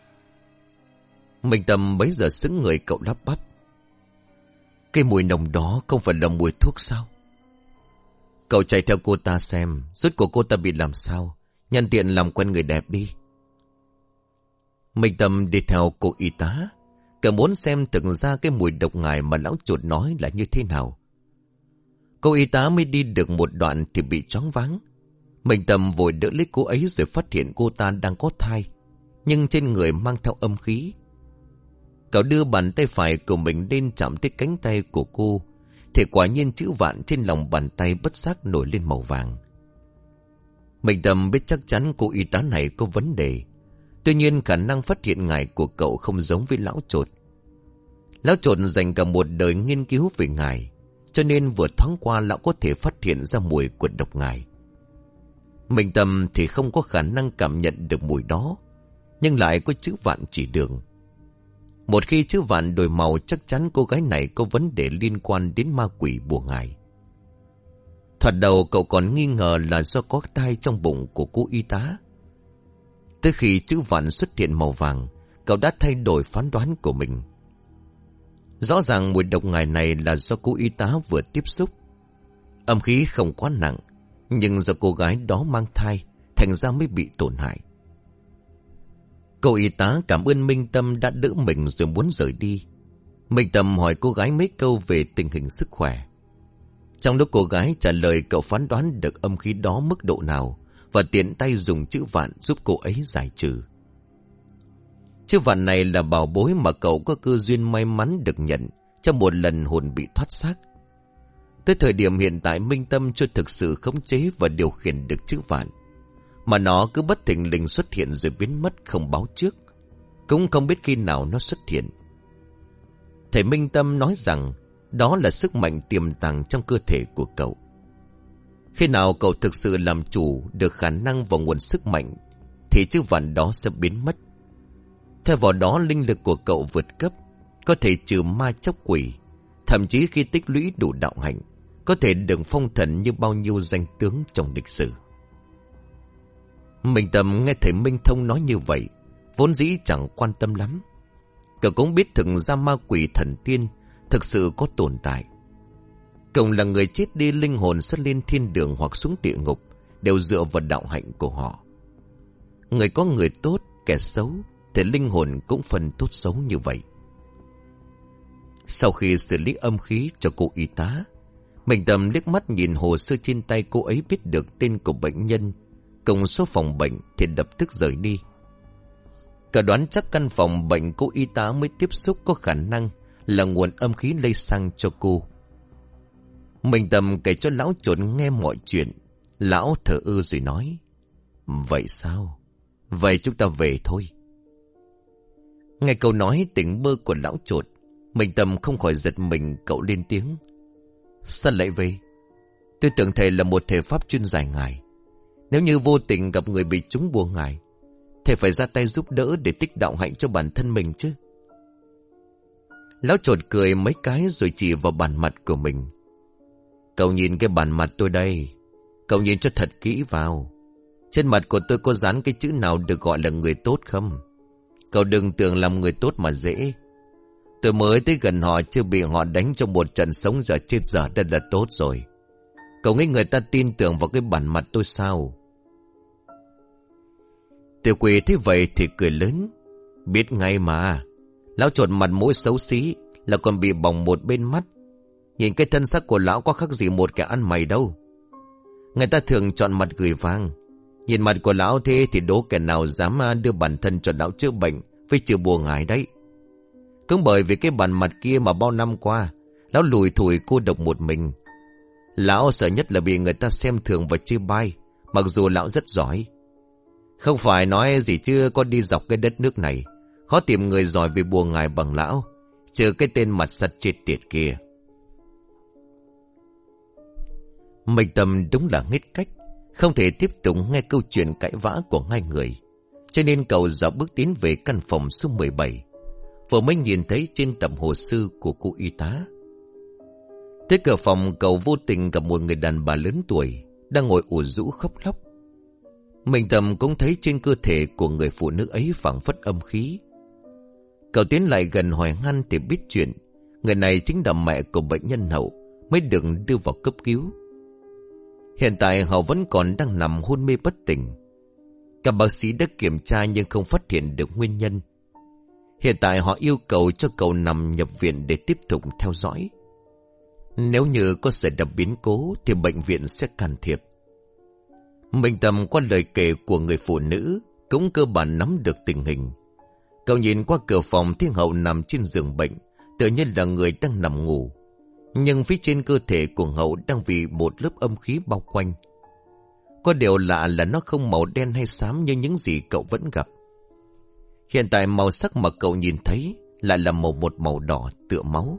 Minh Tâm bấy giờ sững người, cậu lắp bắp. Cái mùi nồng đó không phải là mùi thuốc sao? Cậu chạy theo cô ta xem rốt của cô ta bị làm sao, nhân tiện làm quen người đẹp đi. Minh Tâm đi theo cô y tá, cậu muốn xem thực ra cái mùi độc ngài mà Lão Trộn nói là như thế nào. Cô y tá mới đi được một đoạn thì bị choáng váng. Minh Tâm vội đỡ lấy cô ấy rồi phát hiện cô ta đang có thai, nhưng trên người mang theo âm khí. Cậu đưa bàn tay phải của mình lên chạm tới cánh tay của cô, thì quả nhiên chữ vạn trên lòng bàn tay bất giác nổi lên màu vàng. Minh Tâm biết chắc chắn cô y tá này có vấn đề. Tuy nhiên khả năng phát hiện ngài của cậu không giống với Lão Trộn. Lão Trộn dành cả một đời nghiên cứu về ngài, cho nên vừa thoáng qua lão có thể phát hiện ra mùi của độc ngài. Minh Tâm thì không có khả năng cảm nhận được mùi đó, nhưng lại có chữ vạn chỉ đường. Một khi chữ vạn đổi màu chắc chắn cô gái này có vấn đề liên quan đến ma quỷ bùa ngài. Thoạt đầu cậu còn nghi ngờ là do có thai trong bụng của cô y tá. Tới khi chữ vạn xuất hiện màu vàng, cậu đã thay đổi phán đoán của mình. Rõ ràng mùi độc ngài này là do cô y tá vừa tiếp xúc. Âm khí không quá nặng, nhưng do cô gái đó mang thai, thành ra mới bị tổn hại. Cô y tá cảm ơn Minh Tâm đã đỡ mình rồi muốn rời đi. Minh Tâm hỏi cô gái mấy câu về tình hình sức khỏe. Trong lúc cô gái trả lời, cậu phán đoán được âm khí đó mức độ nào và tiện tay dùng chữ vạn giúp cô ấy giải trừ. Chữ vạn này là bảo bối mà cậu có cơ duyên may mắn được nhận trong một lần hồn bị thoát xác. Tới thời điểm hiện tại, Minh Tâm chưa thực sự khống chế và điều khiển được chữ vạn, mà nó cứ bất thình lình xuất hiện rồi biến mất không báo trước, cũng không biết khi nào nó xuất hiện. Thầy Minh Tâm nói rằng đó là sức mạnh tiềm tàng trong cơ thể của cậu. Khi nào cậu thực sự làm chủ được khả năng và nguồn sức mạnh thì chữ vạn đó sẽ biến mất. Theo vào đó, linh lực của cậu vượt cấp, có thể trừ ma chóc quỷ. Thậm chí khi tích lũy đủ đạo hạnh, có thể được phong thần như bao nhiêu danh tướng trong lịch sử. Minh Tâm nghe thầy Minh Thông nói như vậy, vốn dĩ chẳng quan tâm lắm. Cậu cũng biết thực ra ma quỷ thần tiên thực sự có tồn tại. Cậu là người chết đi, linh hồn sẽ lên thiên đường hoặc xuống địa ngục đều dựa vào đạo hạnh của họ. Người có người tốt, kẻ xấu thì linh hồn cũng phần tốt xấu như vậy. Sau khi xử lý âm khí cho cô y tá, Minh Tâm liếc mắt nhìn hồ sơ trên tay cô ấy, biết được tên của bệnh nhân cùng số phòng bệnh thì lập tức rời đi. Cả đoán chắc căn phòng bệnh cô y tá mới tiếp xúc có khả năng là nguồn âm khí lây sang cho cô. Minh Tâm kể cho Lão Trộn nghe mọi chuyện. Lão thở ơ rồi nói: Vậy sao? Vậy chúng ta về thôi. Nghe câu nói tỉnh bơ của Lão Trộn, Minh Tâm không khỏi giật mình. Cậu lên tiếng: Sao lại về? Tôi tưởng thầy là một thể pháp chuyên giải ngài. Nếu như vô tình gặp người bị trúng bùa ngài, thầy phải ra tay giúp đỡ để tích đạo hạnh cho bản thân mình chứ. Lão Trộn cười mấy cái rồi chỉ vào bàn mặt của mình. Cậu nhìn cái bàn mặt tôi đây, cậu nhìn cho thật kỹ vào. Trên mặt của tôi có dán cái chữ nào được gọi là người tốt không? Cậu đừng tưởng làm người tốt mà dễ. Tôi mới tới gần họ chưa bị họ đánh trong một trận sống giờ chết giờ, đây là tốt rồi. Cậu nghĩ người ta tin tưởng vào cái bản mặt tôi sao? Tiểu quỷ thế vậy thì cười lớn. Biết ngay mà. Lão chuột mặt mũi xấu xí là còn bị bỏng một bên mắt. Nhìn cái thân xác của lão có khác gì một kẻ ăn mày đâu. Người ta thường chọn mặt gửi vàng. Nhìn mặt của lão thế thì đố kẻ nào dám đưa bản thân cho lão chữa bệnh với chữa bùa ngải đấy. Cũng bởi vì cái bản mặt kia mà bao năm qua lão lùi thủi cô độc một mình. Lão sợ nhất là bị người ta xem thường và chê bai, mặc dù lão rất giỏi. Không phải nói gì chưa, có đi dọc cái đất nước này khó tìm người giỏi về bùa ngải bằng lão, trừ cái tên mặt sắt chết tiệt kia. Minh Tâm đúng là hết cách, không thể tiếp tục nghe câu chuyện cãi vã của hai người, cho nên cậu dạo bước tiến về căn phòng số mười bảy. Vừa mới nhìn thấy trên tập hồ sơ của cô y tá. Tới cửa phòng, cậu vô tình gặp một người đàn bà lớn tuổi đang ngồi ủ rũ khóc lóc. Minh Tâm cũng thấy trên cơ thể của người phụ nữ ấy phảng phất âm khí. Cậu tiến lại gần hỏi han thì biết chuyện người này chính là mẹ của bệnh nhân Hậu, mới được đưa vào cấp cứu. Hiện tại Hậu vẫn còn đang nằm hôn mê bất tỉnh. Các bác sĩ đã kiểm tra nhưng không phát hiện được nguyên nhân. Hiện tại họ yêu cầu cho cậu nằm nhập viện để tiếp tục theo dõi. Nếu như có xảy ra biến cố thì bệnh viện sẽ can thiệp. Minh Tâm qua lời kể của người phụ nữ cũng cơ bản nắm được tình hình. Cậu nhìn qua cửa phòng thấy Hậu nằm trên giường bệnh, tự nhiên là người đang nằm ngủ. Nhưng phía trên cơ thể của Hậu đang bị một lớp âm khí bao quanh. Có điều lạ là nó không màu đen hay xám như những gì cậu vẫn gặp. Hiện tại màu sắc mà cậu nhìn thấy lại là màu một màu đỏ tựa máu.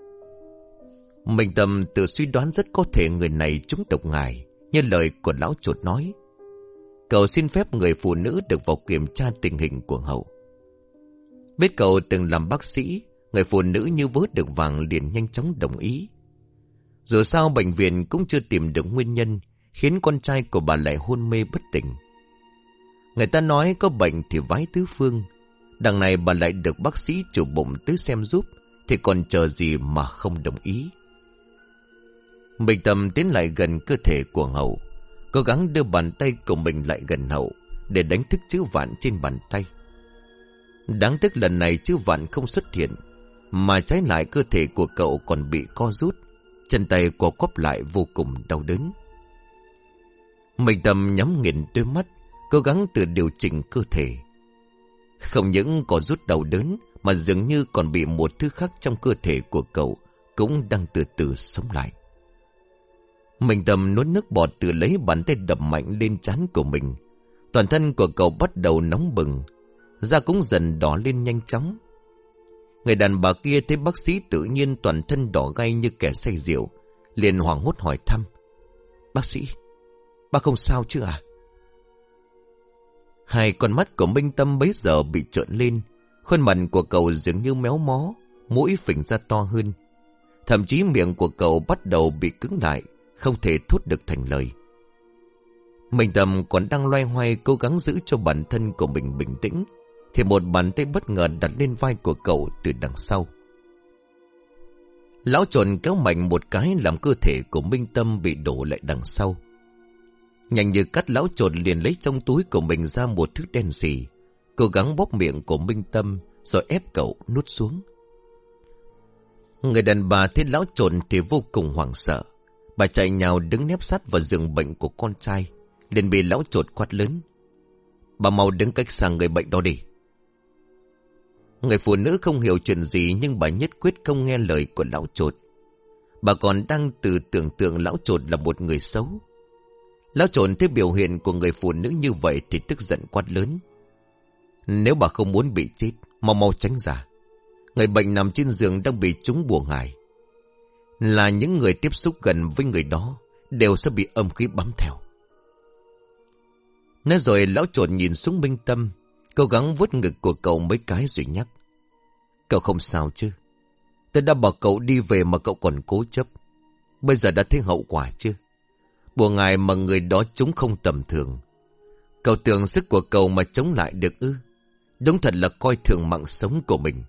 Minh Tâm tự suy đoán rất có thể người này trúng độc ngải, như lời của lão chuột nói. Cậu xin phép người phụ nữ được vào kiểm tra tình hình của Hậu. Biết cậu từng làm bác sĩ, người phụ nữ như vớt được vàng liền nhanh chóng đồng ý. Dù sao bệnh viện cũng chưa tìm được nguyên nhân khiến con trai của bà lại hôn mê bất tỉnh. Người ta nói có bệnh thì vái tứ phương. Đằng này bà lại được bác sĩ chủ bụng tới xem giúp, thì còn chờ gì mà không đồng ý. Minh Tâm tiến lại gần cơ thể của Hậu, cố gắng đưa bàn tay của mình lại gần Hậu để đánh thức chữ vạn trên bàn tay. Đáng tiếc lần này chữ vạn không xuất hiện, mà trái lại cơ thể của cậu còn bị co rút, chân tay co quắp lại vô cùng đau đớn. Minh Tâm nhắm nghiền đôi mắt, cố gắng tự điều chỉnh cơ thể. Không những có rút đau đớn, mà dường như còn bị một thứ khác trong cơ thể của cậu cũng đang từ từ sống lại. Minh Tâm nuốt nước bọt từ lấy bàn tay đập mạnh lên trán của mình. Toàn thân của cậu bắt đầu nóng bừng, da cũng dần đỏ lên nhanh chóng. Người đàn bà kia thấy bác sĩ tự nhiên toàn thân đỏ gay như kẻ say rượu, liền hoảng hốt hỏi thăm. Bác sĩ, bác không sao chứ à? Hai con mắt của Minh Tâm bấy giờ bị trợn lên, khuôn mặt của cậu dường như méo mó, mũi phình ra to hơn. Thậm chí miệng của cậu bắt đầu bị cứng lại, không thể thốt được thành lời. Minh Tâm còn đang loay hoay cố gắng giữ cho bản thân của mình bình tĩnh, thì một bàn tay bất ngờ đặt lên vai của cậu từ đằng sau. Lão trồn kéo mạnh một cái làm cơ thể của Minh Tâm bị đổ lại đằng sau. Nhanh như cắt, lão trồn liền lấy trong túi của mình ra một thứ đen xì, cố gắng bóp miệng của Minh Tâm rồi ép cậu nuốt xuống. Người đàn bà thấy lão trồn thì vô cùng hoảng sợ. Bà chạy nhào đứng nép sát vào giường bệnh của con trai, liền bị lão trồn quát lớn. Bà mau đứng cách xa người bệnh đó đi. Người phụ nữ không hiểu chuyện gì, nhưng bà nhất quyết không nghe lời của lão trồn. Bà còn đang tự tưởng tượng lão trồn là một người xấu. Lão trồn thấy biểu hiện của người phụ nữ như vậy thì tức giận quát lớn. Nếu bà không muốn bị chết, mau mau tránh ra. Người bệnh nằm trên giường đang bị trúng bùa ngải. Là những người tiếp xúc gần với người đó đều sẽ bị âm khí bám theo. Nói rồi lão trồn nhìn xuống Minh Tâm, cố gắng vuốt ngực của cậu mấy cái rồi nhắc. Cậu không sao chứ? Tôi đã bảo cậu đi về mà cậu còn cố chấp. Bây giờ đã thấy hậu quả chưa? Bùa ngải mà người đó chúng không tầm thường. Cậu tưởng sức của cậu mà chống lại được ư? Đúng thật là coi thường mạng sống của mình.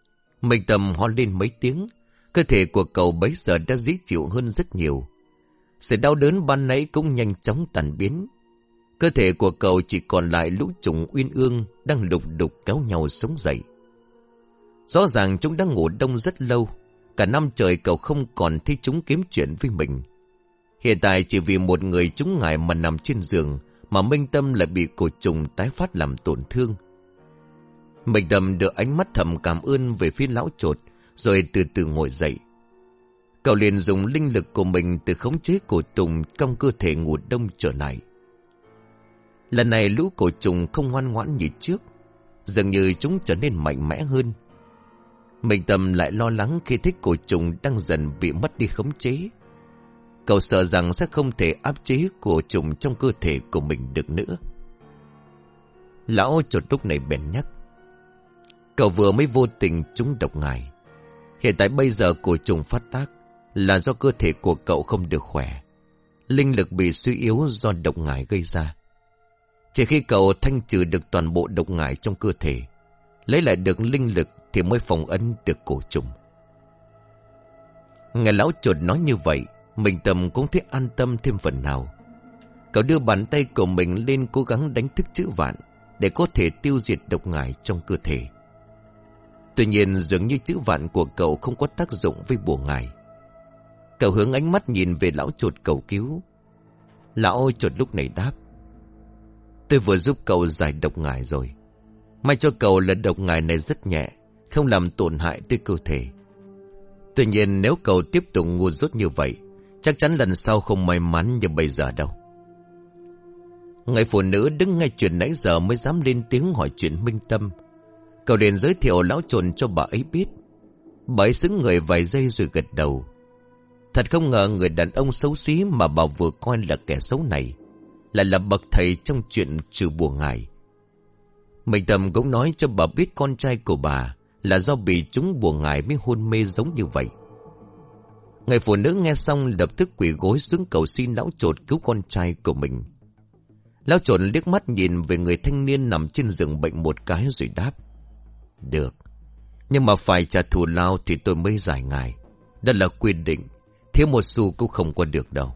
Minh Tâm ho lên mấy tiếng. Cơ thể của cậu bấy giờ đã dễ chịu hơn rất nhiều. Sự đau đớn ban nãy cũng nhanh chóng tan biến. Cơ thể của cậu chỉ còn lại lũ trùng uyên ương đang lục đục kéo nhau sống dậy. Rõ ràng chúng đang ngủ đông rất lâu. Cả năm trời cậu không còn thấy chúng kiếm chuyện với mình. Hiện tại chỉ vì một người chúng ngại mà nằm trên giường mà Minh Tâm lại bị cổ trùng tái phát làm tổn thương. Minh Tâm đưa ánh mắt thầm cảm ơn về phía lão chột, rồi từ từ ngồi dậy. Cậu liền dùng linh lực của mình từ khống chế cổ trùng trong cơ thể ngủ đông trở lại. Lần này lũ cổ trùng không ngoan ngoãn như trước, dường như chúng trở nên mạnh mẽ hơn. Minh Tâm lại lo lắng khi thấy cổ trùng đang dần bị mất đi khống chế. Cậu sợ rằng sẽ không thể áp chế cổ trùng trong cơ thể của mình được nữa. Lão chột lúc này bèn nhắc. Cậu vừa mới vô tình trúng độc ngải. Hiện tại bây giờ cổ trùng phát tác là do cơ thể của cậu không được khỏe. Linh lực bị suy yếu do độc ngải gây ra. Chỉ khi cậu thanh trừ được toàn bộ độc ngải trong cơ thể, lấy lại được linh lực thì mới phòng ấn được cổ trùng. Nghe lão chột nói như vậy, Minh Tâm cũng thấy an tâm thêm phần nào. Cậu đưa bàn tay của mình lên cố gắng đánh thức chữ vạn để có thể tiêu diệt độc ngải trong cơ thể. Tuy nhiên dường như chữ vạn của cậu không có tác dụng với bùa ngải. Cậu hướng ánh mắt nhìn về lão chột cầu cứu. Lão chột lúc này đáp. Tôi vừa giúp cậu giải độc ngải rồi. May cho cậu là độc ngải này rất nhẹ, không làm tổn hại tới cơ thể. Tuy nhiên nếu cậu tiếp tục ngu dốt như vậy, chắc chắn lần sau không may mắn như bây giờ đâu. Người phụ nữ đứng ngay chuyện nãy giờ mới dám lên tiếng hỏi chuyện Minh Tâm. Cậu liền giới thiệu lão trồn cho bà ấy biết. Bà ấy xứng người vài giây rồi gật đầu. Thật không ngờ người đàn ông xấu xí mà bà vừa coi là kẻ xấu này lại là bậc thầy trong chuyện trừ bùa ngải. Minh Tâm cũng nói cho bà biết con trai của bà là do bị trúng bùa ngải mới hôn mê giống như vậy. Người phụ nữ nghe xong lập tức quỳ gối xuống cầu xin lão trột cứu con trai của mình. Lão trột liếc mắt nhìn về người thanh niên nằm trên giường bệnh một cái rồi đáp. Được, nhưng mà phải trả thù lao thì tôi mới giải ngài. Đó là quy định, thiếu một xu cũng không có được đâu.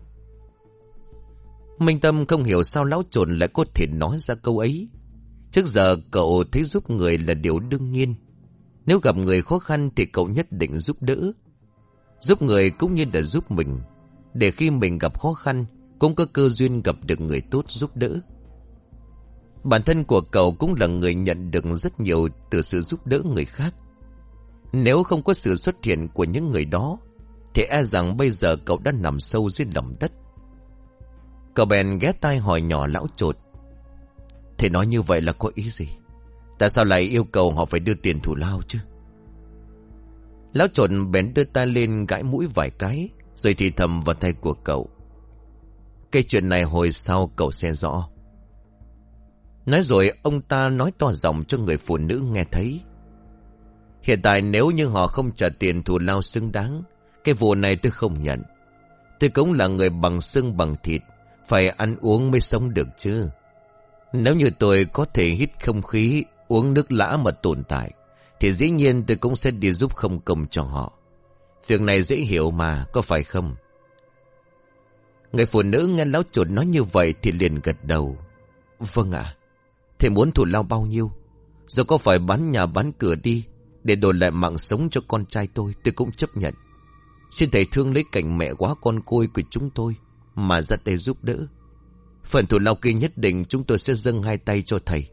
Minh Tâm không hiểu sao lão trột lại có thể nói ra câu ấy. Trước giờ cậu thấy giúp người là điều đương nhiên. Nếu gặp người khó khăn thì cậu nhất định giúp đỡ. Giúp người cũng như là giúp mình, để khi mình gặp khó khăn cũng có cơ duyên gặp được người tốt giúp đỡ. Bản thân của cậu cũng là người nhận được rất nhiều từ sự giúp đỡ người khác. Nếu không có sự xuất hiện của những người đó thì e rằng bây giờ cậu đã nằm sâu dưới lòng đất. Cậu bèn ghé tai hỏi nhỏ lão trột. Thế nói như vậy là có ý gì? Tại sao lại yêu cầu họ phải đưa tiền thù lao chứ? Lão trột bèn đưa tay lên gãi mũi vài cái, rồi thì thầm vào tay của cậu. Cái chuyện này hồi sau cậu sẽ rõ. Nói rồi ông ta nói to giọng cho người phụ nữ nghe thấy. Hiện tại nếu như họ không trả tiền thù lao xứng đáng, cái vụ này tôi không nhận. Tôi cũng là người bằng xương bằng thịt, phải ăn uống mới sống được chứ. Nếu như tôi có thể hít không khí, uống nước lã mà tồn tại, thì dĩ nhiên tôi cũng sẽ đi giúp không công cho họ. Việc này dễ hiểu mà, có phải không? Người phụ nữ nghe lão trột nói như vậy thì liền gật đầu. Vâng ạ. Thầy muốn thù lao bao nhiêu? Giờ có phải bán nhà bán cửa đi để đổi lại mạng sống cho con trai tôi, tôi cũng chấp nhận. Xin thầy thương lấy cảnh mẹ quá con côi của chúng tôi mà ra tay giúp đỡ. Phần thù lao kia nhất định chúng tôi sẽ dâng hai tay cho thầy.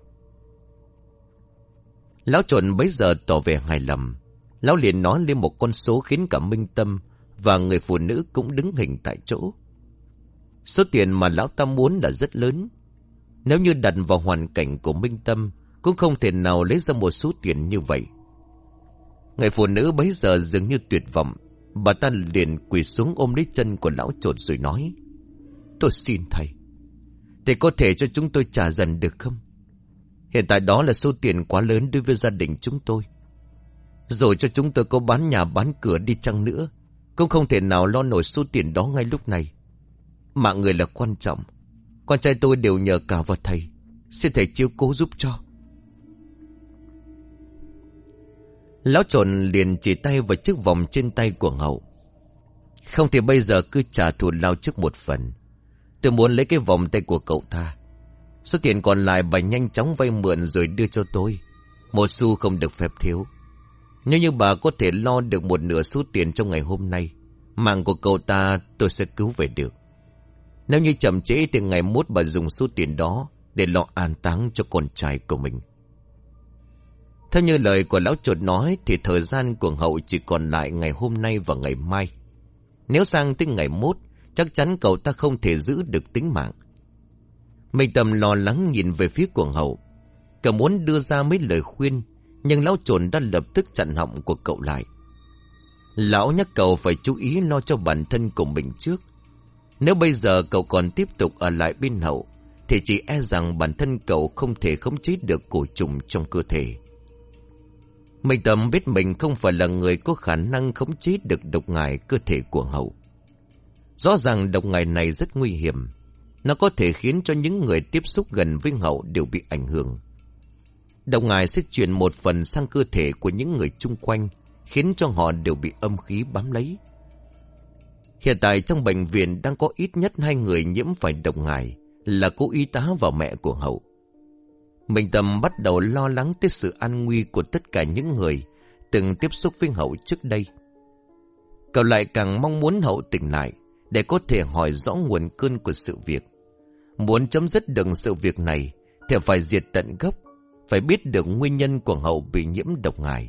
Lão trộn bấy giờ tỏ vẻ hài lòng. Lão liền nói lên một con số khiến cả Minh Tâm và người phụ nữ cũng đứng hình tại chỗ. Số tiền mà lão ta muốn là rất lớn. Nếu như đặt vào hoàn cảnh của Minh Tâm, cũng không thể nào lấy ra một số tiền như vậy. Người phụ nữ bấy giờ dường như tuyệt vọng. Bà ta liền quỳ xuống ôm lấy chân của lão trột rồi nói. Tôi xin thầy, thầy có thể cho chúng tôi trả dần được không? Hiện tại đó là số tiền quá lớn đối với gia đình chúng tôi. Rồi cho chúng tôi có bán nhà bán cửa đi chăng nữa, cũng không thể nào lo nổi số tiền đó ngay lúc này. Mạng người là quan trọng. Con trai tôi đều nhờ cả vào thầy. Xin thầy chiếu cố giúp cho. Lão trộn liền chỉ tay vào chiếc vòng trên tay của Hậu. Không thì bây giờ cứ trả thù Lão trước một phần. Tôi muốn lấy cái vòng tay của cậu ta. Số tiền còn lại bà nhanh chóng vay mượn rồi đưa cho tôi. Một xu không được phép thiếu. Nếu như bà có thể lo được một nửa số tiền trong ngày hôm nay, mạng của cậu ta tôi sẽ cứu về được. Nếu như chậm trễ thì ngày mốt bà dùng số tiền đó để lo an táng cho con trai của mình. Theo như lời của lão chuột nói thì thời gian của Hậu chỉ còn lại ngày hôm nay và ngày mai. Nếu sang tới ngày mốt, chắc chắn cậu ta không thể giữ được tính mạng. Minh Tâm lo lắng nhìn về phía của Hậu. Cậu muốn đưa ra mấy lời khuyên, nhưng lão chuột đã lập tức chặn họng của cậu lại. Lão nhắc cậu phải chú ý lo cho bản thân của mình trước. Nếu bây giờ cậu còn tiếp tục ở lại bên Hậu, thì chỉ e rằng bản thân cậu không thể khống chế được cổ trùng trong cơ thể. Minh Tâm biết mình không phải là người có khả năng khống chế được độc ngải cơ thể của Hậu. Rõ ràng độc ngải này rất nguy hiểm. Nó có thể khiến cho những người tiếp xúc gần với Hậu đều bị ảnh hưởng. Độc ngải sẽ chuyển một phần sang cơ thể của những người chung quanh, khiến cho họ đều bị âm khí bám lấy. Hiện tại trong bệnh viện đang có ít nhất hai người nhiễm phải độc ngải, là cô y tá và mẹ của Hậu. Minh Tâm bắt đầu lo lắng tới sự an nguy của tất cả những người từng tiếp xúc với Hậu trước đây. Cậu lại càng mong muốn Hậu tỉnh lại để có thể hỏi rõ nguồn cơn của sự việc. Muốn chấm dứt được sự việc này thì phải diệt tận gốc, phải biết được nguyên nhân của Hậu bị nhiễm độc ngải.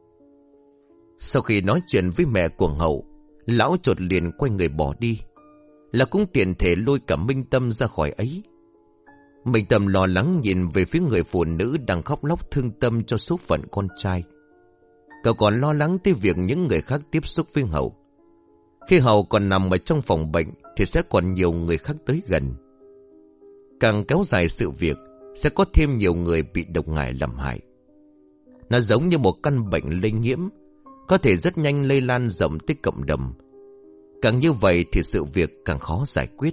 Sau khi nói chuyện với mẹ của Hậu, lão chuột liền quay người bỏ đi, là cũng tiện thể lôi cả Minh Tâm ra khỏi ấy. Minh Tâm lo lắng nhìn về phía người phụ nữ đang khóc lóc thương tâm cho số phận con trai. Cậu còn lo lắng tới việc những người khác tiếp xúc với Hậu. Khi Hậu còn nằm ở trong phòng bệnh thì sẽ còn nhiều người khác tới gần. Càng kéo dài sự việc, sẽ có thêm nhiều người bị độc ngải làm hại. Nó giống như một căn bệnh lây nhiễm, có thể rất nhanh lây lan rộng tới cộng đồng. Càng như vậy thì sự việc càng khó giải quyết.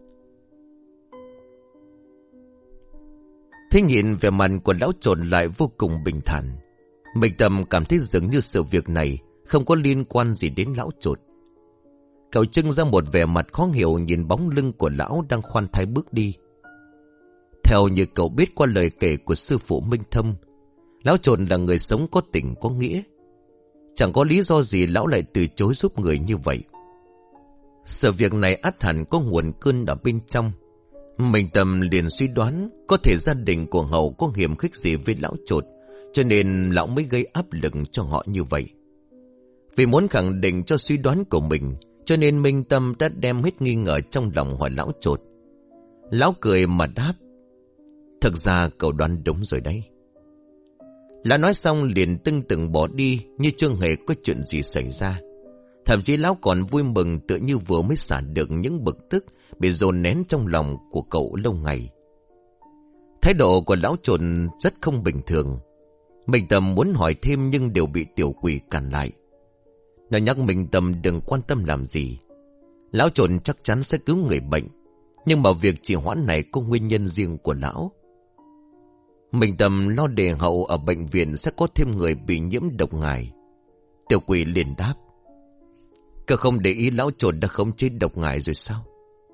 Thế nhìn về mặt của lão trồn lại vô cùng bình thản. Minh Tâm cảm thấy dường như sự việc này không có liên quan gì đến lão trột. Cậu trưng ra một vẻ mặt khó hiểu nhìn bóng lưng của lão đang khoan thai bước đi. Theo như cậu biết qua lời kể của sư phụ Minh Thông, lão trồn là người sống có tình có nghĩa. Chẳng có lý do gì lão lại từ chối giúp người như vậy. Sự việc này ắt hẳn có nguồn cơn ở bên trong. Minh Tâm liền suy đoán có thể gia đình của Hậu có hiểm khích gì với lão trột, cho nên lão mới gây áp lực cho họ như vậy. Vì muốn khẳng định cho suy đoán của mình, cho nên Minh Tâm đã đem hết nghi ngờ trong lòng hỏi lão trột. Lão cười mà đáp: "Thực ra cậu đoán đúng rồi đấy." Lão nói xong liền tưng từng bỏ đi như chưa hề có chuyện gì xảy ra. Thậm chí lão còn vui mừng tựa như vừa mới xả được những bực tức bị dồn nén trong lòng của cậu lâu ngày. Thái độ của lão trồn rất không bình thường. Minh Tâm muốn hỏi thêm nhưng đều bị tiểu quỷ cản lại. Nó nhắc Minh Tâm đừng quan tâm làm gì. Lão trồn chắc chắn sẽ cứu người bệnh, nhưng mà việc trì hoãn này có nguyên nhân riêng của lão. Minh Tâm lo để Hậu ở bệnh viện sẽ có thêm người bị nhiễm độc ngải. Tiểu quỷ liền đáp: "Cậu không để ý lão trồn đã khống chế độc ngải rồi sao?"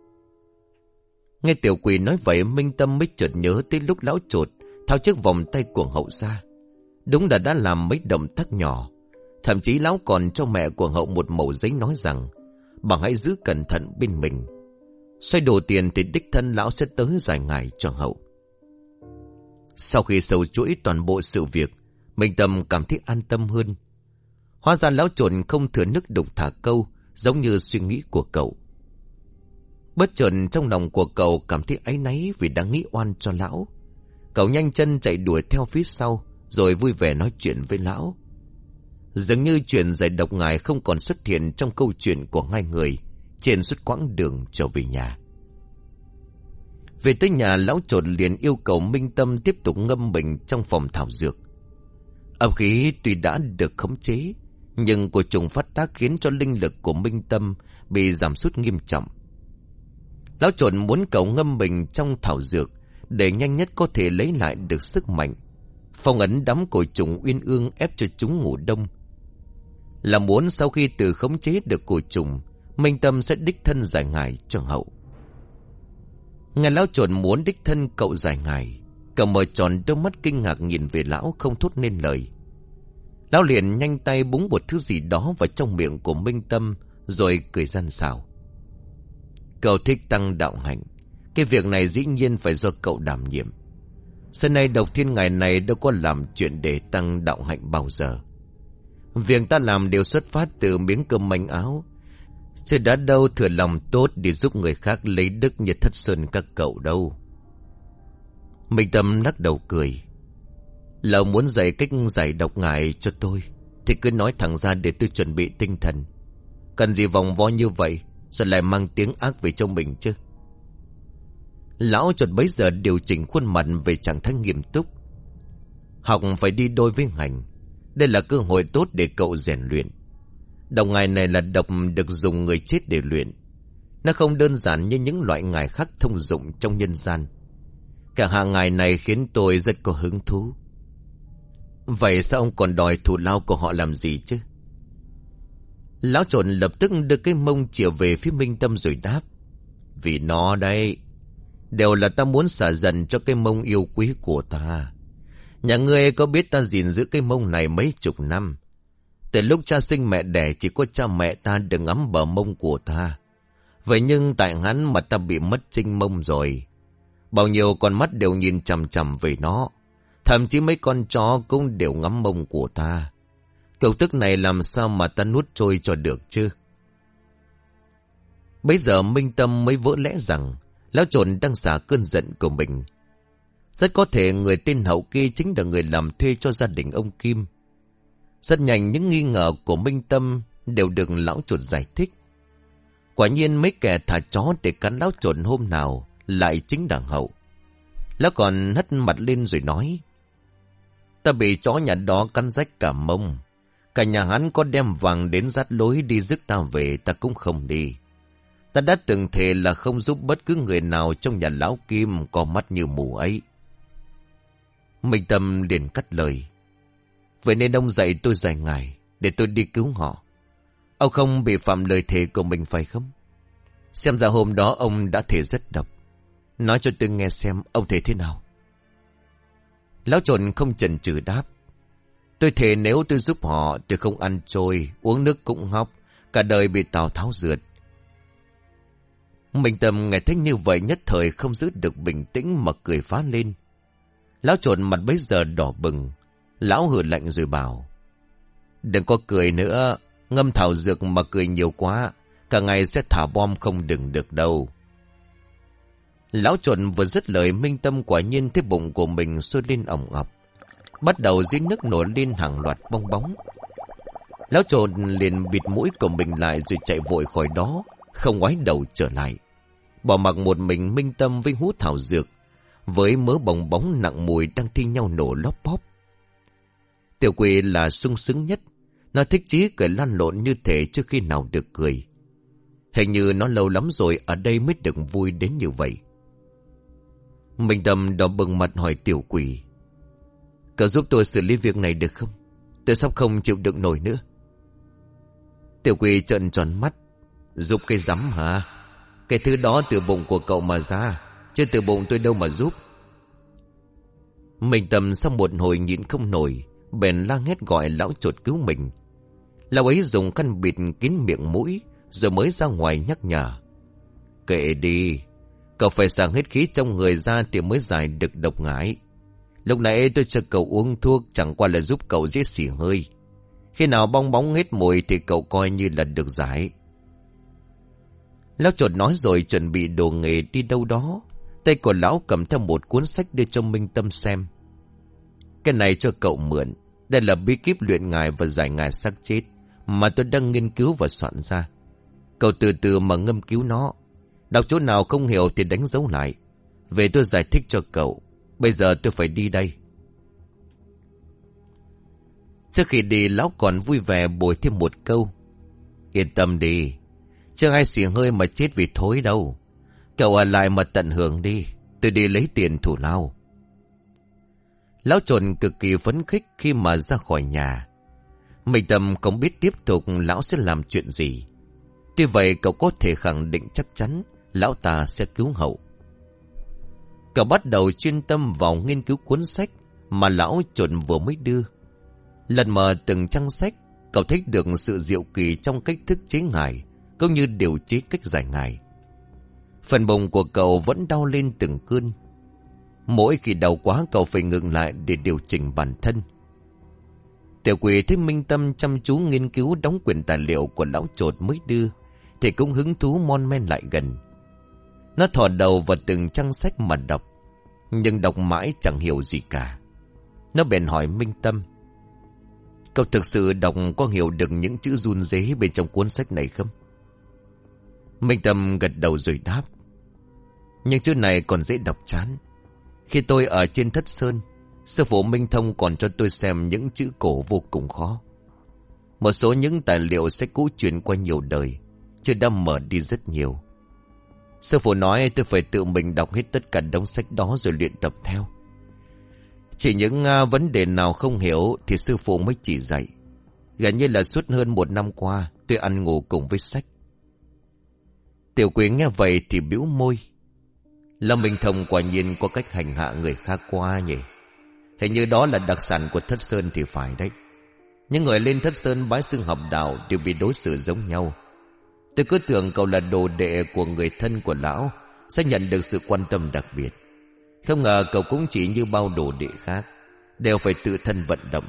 Nghe tiểu quỷ nói vậy, Minh Tâm mới chợt nhớ tới lúc lão trột tháo chiếc vòng tay của Hậu ra. Đúng là đã làm mấy động tác nhỏ. Thậm chí lão còn cho mẹ của Hậu một mẩu giấy nói rằng bà hãy giữ cẩn thận bên mình. Xoay đồ tiền thì đích thân lão sẽ tới giải ngải cho Hậu. Sau khi sâu chuỗi toàn bộ sự việc, Minh Tâm cảm thấy an tâm hơn. Hóa ra lão trồn không thừa nước đục thả câu, giống như suy nghĩ của cậu. Bất chợt trong lòng của cậu cảm thấy áy náy vì đã nghĩ oan cho lão. Cậu nhanh chân chạy đuổi theo phía sau, rồi vui vẻ nói chuyện với lão. Dường như chuyện giải độc ngải không còn xuất hiện trong câu chuyện của hai người trên suốt quãng đường trở về nhà. Về tới nhà, lão trồn liền yêu cầu Minh Tâm tiếp tục ngâm mình trong phòng thảo dược. Âm khí tuy đã được khống chế, nhưng của trùng phát tác khiến cho linh lực của Minh Tâm bị giảm sút nghiêm trọng. Lão trồn muốn cậu ngâm mình trong thảo dược để nhanh nhất có thể lấy lại được sức mạnh, phong ấn đám cổ trùng uyên ương ép cho chúng ngủ đông. Là muốn sau khi tự khống chế được cổ trùng, Minh Tâm sẽ đích thân giải ngài cho hậu. Ngài lão trồn muốn đích thân cậu giải ngài. Cậu mở tròn đôi mắt kinh ngạc nhìn về lão không thốt nên lời. Lão liền nhanh tay búng một thứ gì đó vào trong miệng của Minh Tâm, rồi cười gian xảo. Cậu thích tăng đạo hạnh, cái việc này dĩ nhiên phải do cậu đảm nhiệm. Xưa nay Độc Thiên ngày này đâu có làm chuyện để tăng đạo hạnh bao giờ. Việc ta làm đều xuất phát từ miếng cơm manh áo, chứ đã đâu thừa lòng tốt để giúp người khác lấy đức như Thất Sơn các cậu đâu. Minh Tâm lắc đầu cười. Lão muốn dạy cách giải độc ngài cho tôi thì cứ nói thẳng ra để tôi chuẩn bị tinh thần. Cần gì vòng vo như vậy, rồi lại mang tiếng ác về trong mình chứ. Lão chợt bấy giờ điều chỉnh khuôn mặt về trạng thái nghiêm túc. Học phải đi đôi với hành. Đây là cơ hội tốt để cậu rèn luyện. Độc ngài này là độc được dùng người chết để luyện. Nó không đơn giản như những loại ngài khác thông dụng trong nhân gian. Cả hạng ngài này khiến tôi rất có hứng thú. Vậy sao ông còn đòi thù lao của họ làm gì chứ? Lão trộn lập tức đưa cái mông chìa về phía Minh Tâm rồi đáp. Vì nó đây. Đều là ta muốn xả dần cho cái mông yêu quý của ta. Nhà ngươi có biết ta gìn giữ cái mông này mấy chục năm. Từ lúc cha sinh mẹ đẻ chỉ có cha mẹ ta được ngắm bờ mông của ta. Vậy nhưng tại hắn mà ta bị mất trinh mông rồi. Bao nhiêu con mắt đều nhìn chằm chằm về nó. Thậm chí mấy con chó cũng đều ngắm mông của ta. Cậu tức này làm sao mà ta nuốt trôi cho được chứ? Bây giờ Minh Tâm mới vỡ lẽ rằng lão trộn đang xả cơn giận của mình. Rất có thể người tên Hậu kia chính là người làm thuê cho gia đình ông Kim. Rất nhanh những nghi ngờ của Minh Tâm đều được lão trộn giải thích. Quả nhiên mấy kẻ thả chó để cắn lão trộn hôm nào lại chính là Hậu. Lão còn hất mặt lên rồi nói. Ta bị chó nhà đó cắn rách cả mông. Cả nhà hắn có đem vàng đến dắt lối đi rước ta về, ta cũng không đi. Ta đã từng thề là không giúp bất cứ người nào trong nhà lão Kim có mắt như mù ấy. Minh Tâm liền cắt lời. Vậy nên ông dạy tôi giải ngài để tôi đi cứu họ. Ông không bị phạm lời thề của mình phải không? Xem ra hôm đó ông đã thề rất độc. Nói cho tôi nghe xem ông thề thế nào. Lão trộn không chần chừ đáp. Tôi thề nếu tôi giúp họ, tôi không ăn trôi, uống nước cũng hóc, cả đời bị Tào Tháo rượt. Minh Tâm nghe thấy như vậy nhất thời không giữ được bình tĩnh mà cười phá lên. Lão trộn mặt bấy giờ đỏ bừng. Lão hừ lạnh rồi bảo. Đừng có cười nữa, ngâm thảo dược mà cười nhiều quá, cả ngày sẽ thả bom không đừng được đâu. Lão trộn vừa dứt lời, Minh Tâm quả nhiên thấy bụng của mình sôi lên ỏng ọc. Bắt đầu dính nước nổi lên hàng loạt bong bóng. Lão trộn liền bịt mũi của mình lại rồi chạy vội khỏi đó, không ngoái đầu trở lại. Bỏ mặc một mình Minh Tâm với hút thảo dược, với mớ bong bóng nặng mùi đang thi nhau nổ lóp bóp. Tiểu Quỳ là sung sướng nhất. Nó thích chí cười lăn lộn như thể trước khi nào được cười. Hình như nó lâu lắm rồi ở đây mới được vui đến như vậy. Minh Tâm đỏ bừng mặt hỏi Tiểu Quỳ. Cậu giúp tôi xử lý việc này được không? Tôi sắp không chịu đựng nổi nữa. Tiểu Quỳ trợn tròn mắt. Giúp cái rắm hả? Cái thứ đó từ bụng của cậu mà ra, chứ từ bụng tôi đâu mà giúp. Minh Tâm sau một hồi nhịn không nổi, bèn la hét gọi lão trột cứu mình. Lão ấy dùng khăn bịt kín miệng mũi, rồi mới ra ngoài nhắc nhở. Kệ đi, cậu phải xả hết khí trong người ra thì mới giải được độc ngải. Lúc nãy tôi cho cậu uống thuốc chẳng qua là giúp cậu dễ xỉ hơi. Khi nào bong bóng hết mùi thì cậu coi như là được giải. Lão trột nói rồi chuẩn bị đồ nghề đi đâu đó. Tay của lão cầm theo một cuốn sách đưa cho Minh Tâm xem. Cái này cho cậu mượn. Đây là bí kíp luyện ngài và giải ngài xác chết mà tôi đang nghiên cứu và soạn ra. Cậu từ từ mà ngâm cứu nó. Đọc chỗ nào không hiểu thì đánh dấu lại. Về tôi giải thích cho cậu. Bây giờ tôi phải đi đây. Trước khi đi, lão còn vui vẻ bồi thêm một câu. Yên tâm đi, chưa ai xì hơi mà chết vì thối đâu. Cậu ở lại mà tận hưởng đi. Tôi đi lấy tiền thủ lao. Lão trộn cực kỳ phấn khích khi mà ra khỏi nhà. Minh Tâm không biết tiếp tục lão sẽ làm chuyện gì. Tuy vậy cậu có thể khẳng định chắc chắn lão ta sẽ cứu hậu. Cậu bắt đầu chuyên tâm vào nghiên cứu cuốn sách mà lão chột vừa mới đưa. Lần mở từng trang sách, cậu thấy được sự diệu kỳ trong cách thức chế ngải, cũng như điều chế cách giải ngải. Phần bụng của cậu vẫn đau lên từng cơn. Mỗi khi đau quá cậu phải ngừng lại để điều chỉnh bản thân. Tiểu quỷ thấy Minh Tâm chăm chú nghiên cứu đóng quyển tài liệu của lão chột mới đưa, thì cũng hứng thú mon men lại gần. Nó thò đầu vào từng trang sách mà đọc, nhưng đọc mãi chẳng hiểu gì cả. Nó bèn hỏi Minh Tâm: cậu thực sự đọc có hiểu được những chữ run rế bên trong cuốn sách này không? Minh Tâm gật đầu rồi đáp: những chữ này còn dễ đọc chán. Khi tôi ở trên Thất Sơn, sư phụ Minh Thông còn cho tôi xem những chữ cổ vô cùng khó. Một số những tài liệu sách cũ truyền qua nhiều đời, chưa đã mở đi rất nhiều. Sư phụ nói tôi phải tự mình đọc hết tất cả đống sách đó rồi luyện tập theo. Chỉ những uh, vấn đề nào không hiểu thì sư phụ mới chỉ dạy. Gần như là suốt hơn một năm qua tôi ăn ngủ cùng với sách. Tiểu quỷ nghe vậy thì bĩu môi. Lâm Minh Thông quả nhiên có cách hành hạ người khác quá nhỉ. Hình như đó là đặc sản của Thất Sơn thì phải đấy. Những người lên Thất Sơn bái sư học đạo đều bị đối xử giống nhau. Tôi cứ tưởng cậu là đồ đệ của người thân của lão, sẽ nhận được sự quan tâm đặc biệt. Không ngờ cậu cũng chỉ như bao đồ đệ khác, đều phải tự thân vận động.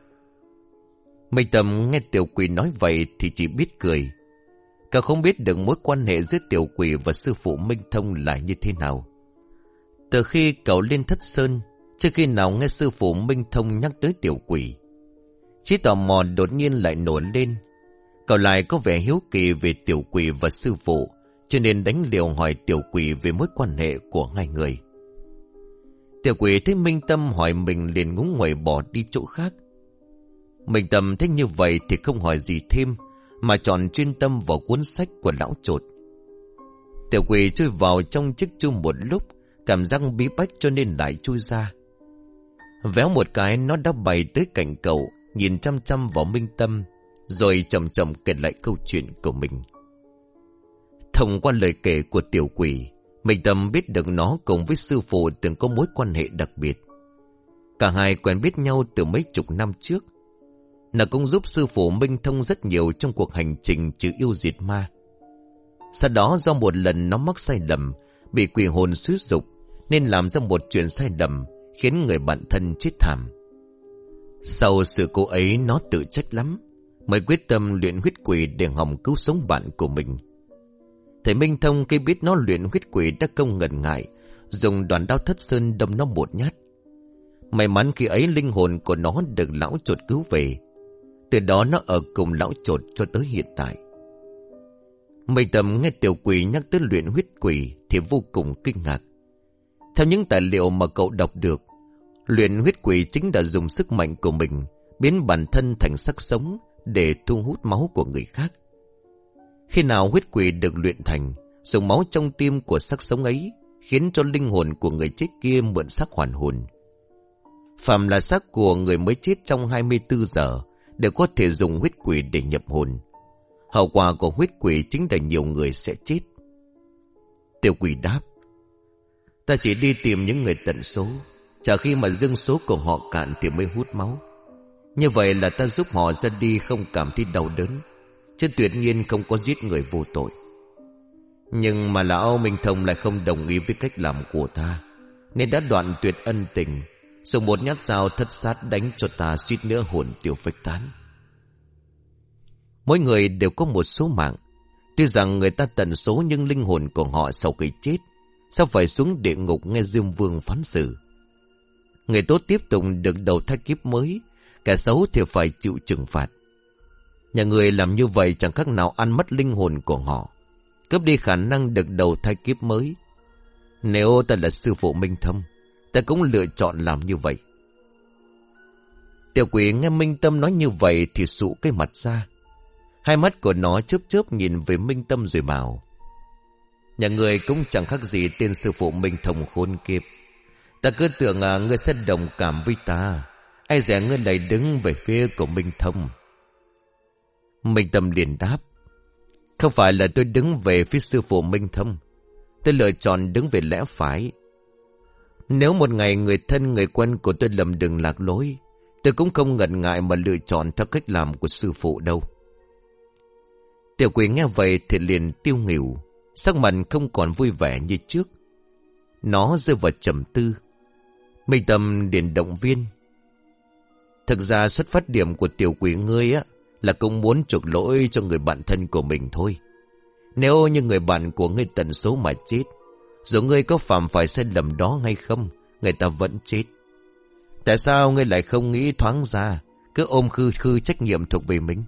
Minh Tâm nghe tiểu quỷ nói vậy thì chỉ biết cười. Cậu không biết được mối quan hệ giữa tiểu quỷ và sư phụ Minh Thông là như thế nào. Từ khi cậu lên Thất Sơn, chưa khi nào nghe sư phụ Minh Thông nhắc tới tiểu quỷ. Trí tò mò đột nhiên lại nổi lên. Cậu lại có vẻ hiếu kỳ về tiểu quỷ và sư phụ, cho nên đánh liều hỏi tiểu quỷ về mối quan hệ của hai người. Tiểu quỷ thấy Minh Tâm hỏi mình liền ngúng nguẩy bỏ đi chỗ khác. Minh Tâm thấy như vậy thì không hỏi gì thêm, mà chọn chuyên tâm vào cuốn sách của lão chột. Tiểu quỷ chui vào trong chiếc chuông một lúc, cảm giác bí bách cho nên lại chui ra. Véo một cái nó đã bay tới cạnh cậu, nhìn chăm chăm vào Minh Tâm, rồi chậm chậm kể lại câu chuyện của mình. Thông qua lời kể của tiểu quỷ, Minh Tâm biết được nó cùng với sư phụ từng có mối quan hệ đặc biệt. Cả hai quen biết nhau từ mấy chục năm trước. Nó cũng giúp sư phụ Minh Thông rất nhiều trong cuộc hành trình trừ yêu diệt ma. Sau đó do một lần nó mắc sai lầm, bị quỷ hồn xúi giục, nên làm ra một chuyện sai lầm, khiến người bạn thân chết thảm. Sau sự cố ấy nó tự trách lắm, mới quyết tâm luyện huyết quỷ để hòng cứu sống bạn của mình. Thầy Minh Thông khi biết nó luyện huyết quỷ đã không ngần ngại, dùng đoàn đao Thất Sơn đâm nó một nhát. May mắn khi ấy linh hồn của nó được lão chột cứu về. Từ đó nó ở cùng lão chột cho tới hiện tại. Minh Tâm nghe tiểu quỷ nhắc tới luyện huyết quỷ thì vô cùng kinh ngạc. Theo những tài liệu mà cậu đọc được, luyện huyết quỷ chính là dùng sức mạnh của mình biến bản thân thành xác sống để thu hút máu của người khác. Khi nào huyết quỷ được luyện thành, dùng máu trong tim của xác sống ấy khiến cho linh hồn của người chết kia mượn xác hoàn hồn. Phàm là xác của người mới chết trong hai mươi tư giờ đều có thể dùng huyết quỷ để nhập hồn. Hậu quả của huyết quỷ chính là nhiều người sẽ chết. Tiểu quỷ đáp: ta chỉ đi tìm những người tận số, chờ khi mà dương số của họ cạn thì mới hút máu. Như vậy là ta giúp họ ra đi không cảm thấy đau đớn, chứ tuyệt nhiên không có giết người vô tội. Nhưng mà lão Minh Thông lại không đồng ý với cách làm của ta, nên đã đoạn tuyệt ân tình, dùng một nhát dao thất sát đánh cho ta suýt nữa hồn tiêu phách tán. Mỗi người đều có một số mạng. Tuy rằng người ta tận số, nhưng linh hồn của họ sau khi chết sao phải xuống địa ngục nghe Diêm Vương phán xử. Người tốt tiếp tục được đầu thai kiếp mới, kẻ xấu thì phải chịu trừng phạt. Nhà người làm như vậy chẳng khác nào ăn mất linh hồn của họ, cướp đi khả năng được đầu thai kiếp mới. Nếu ta là sư phụ Minh Thông, ta cũng lựa chọn làm như vậy. Tiểu quỷ nghe Minh Tâm nói như vậy thì sụ cái mặt ra. Hai mắt của nó chớp chớp nhìn về Minh Tâm rồi bảo: nhà người cũng chẳng khác gì tên sư phụ Minh Thông khôn kiếp. Ta cứ tưởng à, ngươi sẽ đồng cảm với ta, ai dè ngươi lại đứng về phía của Minh Thông. Minh Tâm liền đáp: Không phải là tôi đứng về phía sư phụ Minh Thông. Tôi lựa chọn đứng về lẽ phải. Nếu một ngày người thân người quen của tôi lầm đường lạc lối, tôi cũng không ngần ngại mà lựa chọn theo cách làm của sư phụ đâu. Tiểu quỷ nghe vậy thì liền tiêu nghỉu, sắc mặt không còn vui vẻ như trước. Nó rơi vào trầm tư. Minh Tâm liền động viên. Thực ra xuất phát điểm của tiểu quỷ ngươi á là cũng muốn chuộc lỗi cho người bạn thân của mình thôi. Nếu như người bạn của ngươi tận số mà chết, dù ngươi có phạm phải sai lầm đó hay không, người ta vẫn chết. Tại sao ngươi lại không nghĩ thoáng ra, cứ ôm khư khư trách nhiệm thuộc về mình?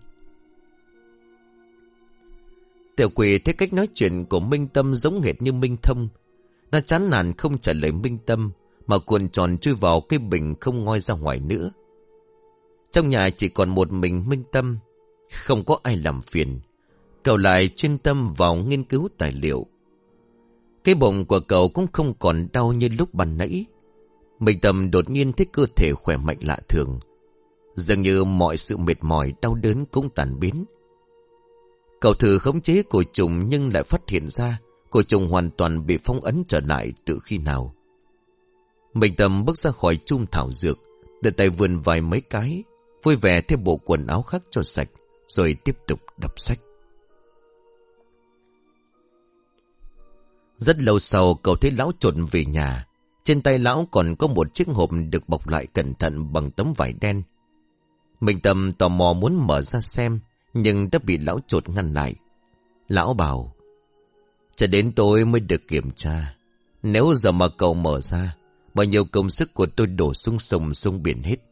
Tiểu quỷ thấy cách nói chuyện của Minh Tâm giống hệt như Minh Thông. Nó chán nản không trả lời Minh Tâm, mà cuộn tròn chui vào cái bình không ngoi ra ngoài nữa. Trong nhà chỉ còn một mình Minh Tâm, không có ai làm phiền. Cậu lại chuyên tâm vào nghiên cứu tài liệu. Cái bụng của cậu cũng không còn đau như lúc ban nãy. Minh Tâm đột nhiên thấy cơ thể khỏe mạnh lạ thường. Dường như mọi sự mệt mỏi đau đớn cũng tàn biến. Cậu thử khống chế cổ trùng nhưng lại phát hiện ra cổ trùng hoàn toàn bị phong ấn trở lại từ khi nào. Minh Tâm bước ra khỏi chum thảo dược, đưa tay vươn vài mấy cái, vui vẻ thêm bộ quần áo khác cho sạch, rồi tiếp tục đọc sách. Rất lâu sau cậu thấy lão trộn về nhà. Trên tay lão còn có một chiếc hộp được bọc lại cẩn thận bằng tấm vải đen. Minh Tâm tò mò muốn mở ra xem, nhưng đã bị lão trộn ngăn lại. Lão bảo, cho đến tối mới được kiểm tra. Nếu giờ mà cậu mở ra, bao nhiêu công sức của tôi đổ xuống sông xuống biển hết.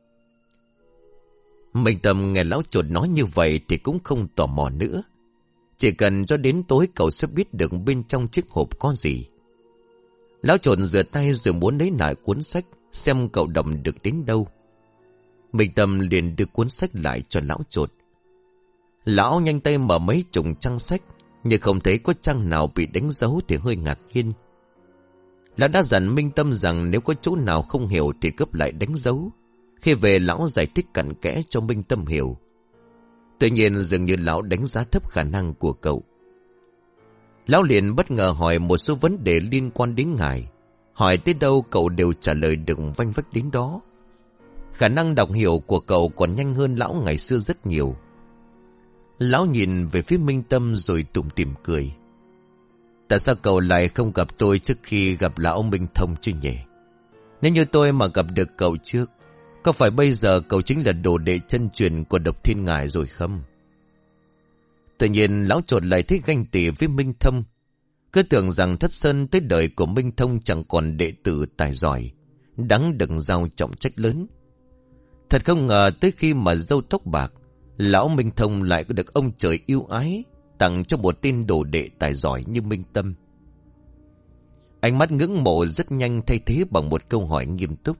Minh Tâm nghe lão trộn nói như vậy thì cũng không tò mò nữa. Chỉ cần cho đến tối cậu sẽ biết được bên trong chiếc hộp có gì. Lão trộn rửa tay rồi muốn lấy lại cuốn sách, xem cậu đọc được đến đâu. Minh Tâm liền đưa cuốn sách lại cho lão trộn. Lão nhanh tay mở mấy chục trang sách, nhưng không thấy có trang nào bị đánh dấu thì hơi ngạc nhiên. Lão đã dặn Minh Tâm rằng nếu có chỗ nào không hiểu thì cấp lại đánh dấu. Khi về lão giải thích cặn kẽ cho Minh Tâm hiểu. Tuy nhiên dường như lão đánh giá thấp khả năng của cậu. Lão liền bất ngờ hỏi một số vấn đề liên quan đến ngài. Hỏi tới đâu cậu đều trả lời được vanh vách đến đó. Khả năng đọc hiểu của cậu còn nhanh hơn lão ngày xưa rất nhiều. Lão nhìn về phía Minh Tâm rồi tủm tỉm cười. Tại sao cậu lại không gặp tôi trước khi gặp lão Minh Thông chứ nhỉ? Nếu như tôi mà gặp được cậu trước, có phải bây giờ cậu chính là đồ đệ chân truyền của Độc Thiên Ngài rồi không? Tự nhiên lão trột lại thích ganh tị với Minh Thông. Cứ tưởng rằng Thất Sơn tới đời của Minh Thông chẳng còn đệ tử tài giỏi, đáng đừng giao trọng trách lớn. Thật không ngờ tới khi mà râu tóc bạc, lão Minh Thông lại có được ông trời yêu ái, tặng cho một tên đồ đệ tài giỏi như Minh Tâm. Ánh mắt ngưỡng mộ rất nhanh thay thế bằng một câu hỏi nghiêm túc.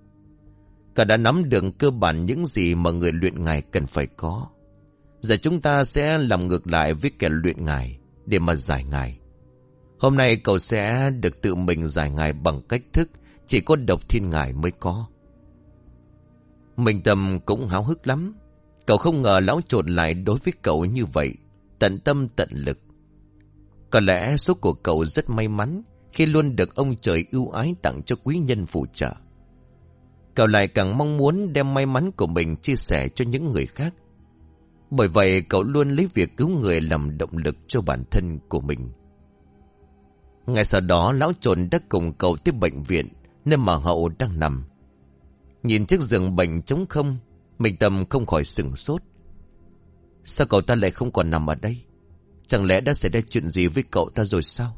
Cả đã nắm được cơ bản những gì mà người luyện ngài cần phải có. Giờ chúng ta sẽ làm ngược lại với kẻ luyện ngài để mà giải ngài. Hôm nay cậu sẽ được tự mình giải ngài bằng cách thức chỉ có Độc Thiên Ngài mới có. Minh Tâm cũng háo hức lắm. Cậu không ngờ lão trộn lại đối với cậu như vậy, tận tâm tận lực. Có lẽ số của cậu rất may mắn khi luôn được ông trời ưu ái tặng cho quý nhân phù trợ. Cậu lại càng mong muốn đem may mắn của mình chia sẻ cho những người khác. Bởi vậy cậu luôn lấy việc cứu người làm động lực cho bản thân của mình. Ngay sau đó lão trộn đã cùng cậu tới bệnh viện nơi mà Hậu đang nằm. Nhìn chiếc giường bệnh trống không, Minh Tâm không khỏi sửng sốt. Sao cậu ta lại không còn nằm ở đây? Chẳng lẽ đã xảy ra chuyện gì với cậu ta rồi sao?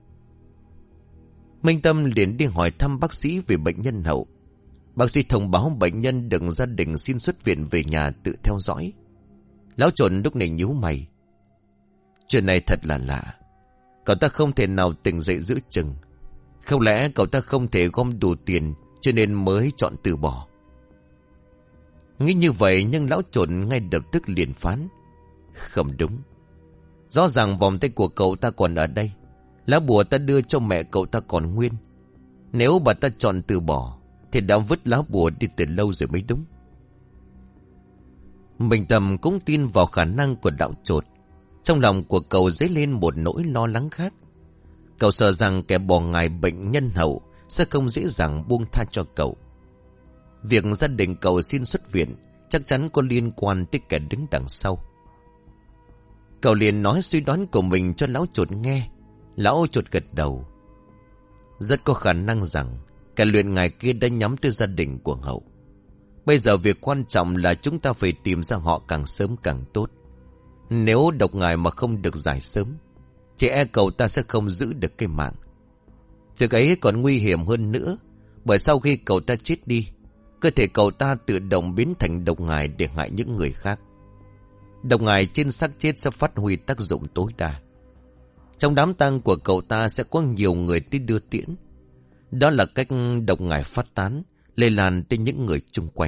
Minh Tâm liền đi hỏi thăm bác sĩ về bệnh nhân Hậu. Bác sĩ thông báo bệnh nhân được gia đình xin xuất viện về nhà tự theo dõi. Lão trộn lúc này nhíu mày. Chuyện này thật là lạ. Cậu ta không thể nào tỉnh dậy giữa chừng. Không lẽ cậu ta không thể gom đủ tiền cho nên mới chọn từ bỏ? Nghĩ như vậy nhưng lão trộn ngay lập tức liền phán. Không đúng. Rõ ràng vòng tay của cậu ta còn ở đây. Lá bùa ta đưa cho mẹ cậu ta còn nguyên. Nếu bà ta chọn từ bỏ thì đã vứt lá bùa đi từ lâu rồi mới đúng. Minh Tâm cũng tin vào khả năng của đạo trột. Trong lòng của cậu dấy lên một nỗi lo lắng khác. Cậu sợ rằng kẻ bỏ ngài bệnh nhân hậu sẽ không dễ dàng buông tha cho cậu. Việc gia đình cậu xin xuất viện chắc chắn có liên quan tới kẻ đứng đằng sau. Cậu liền nói suy đoán của mình cho lão chuột nghe. Lão chuột gật đầu. Rất có khả năng rằng kẻ luyện ngài kia đã nhắm tới gia đình của Hậu. Bây giờ việc quan trọng là chúng ta phải tìm ra họ càng sớm càng tốt. Nếu độc ngài mà không được giải sớm, chỉ e cậu ta sẽ không giữ được cái mạng. Việc ấy còn nguy hiểm hơn nữa, bởi sau khi cậu ta chết đi, cơ thể cậu ta tự động biến thành độc ngài để hại những người khác. Độc ngài trên xác chết sẽ phát huy tác dụng tối đa. Trong đám tang của cậu ta sẽ có nhiều người tới đưa tiễn. Đó là cách độc ngài phát tán, lây lan tới những người chung quanh.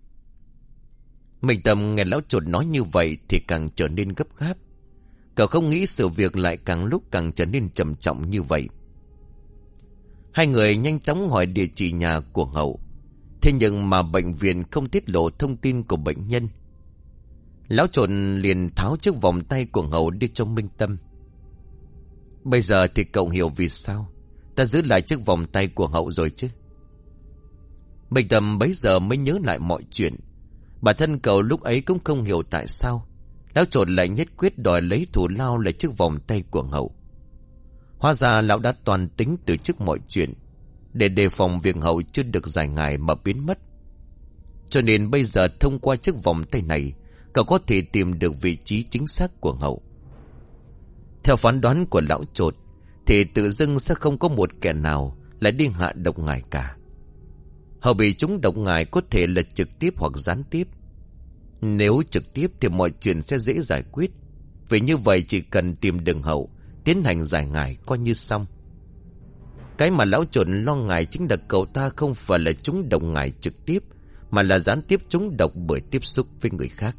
Minh Tâm nghe lão chuột nói như vậy thì càng trở nên gấp gáp. Cậu không nghĩ sự việc lại càng lúc càng trở nên trầm trọng như vậy. Hai người nhanh chóng hỏi địa chỉ nhà của Hậu. Thế nhưng mà bệnh viện không tiết lộ thông tin của bệnh nhân. Lão chuột liền tháo chiếc vòng tay của Hậu đưa cho Minh Tâm. Bây giờ thì cậu hiểu vì sao ta giữ lại chiếc vòng tay của Hậu rồi chứ? Minh Tâm bấy giờ mới nhớ lại mọi chuyện. Bản thân cậu lúc ấy cũng không hiểu tại sao lão chuột lại nhất quyết đòi lấy thù lao lại chiếc vòng tay của Hậu. Hóa ra lão đã toàn tính từ trước mọi chuyện, để đề phòng việc Hậu chưa được giải ngài mà biến mất. Cho nên bây giờ thông qua chiếc vòng tay này, cậu có thể tìm được vị trí chính xác của Hậu. Theo phán đoán của lão chuột thì tự dưng sẽ không có một kẻ nào lại đi hạ độc ngài cả. Hậu bị trúng độc ngài có thể là trực tiếp hoặc gián tiếp. Nếu trực tiếp thì mọi chuyện sẽ dễ giải quyết. Vì như vậy chỉ cần tìm đường Hậu, tiến hành giải ngài coi như xong. Cái mà lão chuột lo ngại chính là cậu ta không phải là trúng độc ngài trực tiếp, mà là gián tiếp trúng độc bởi tiếp xúc với người khác.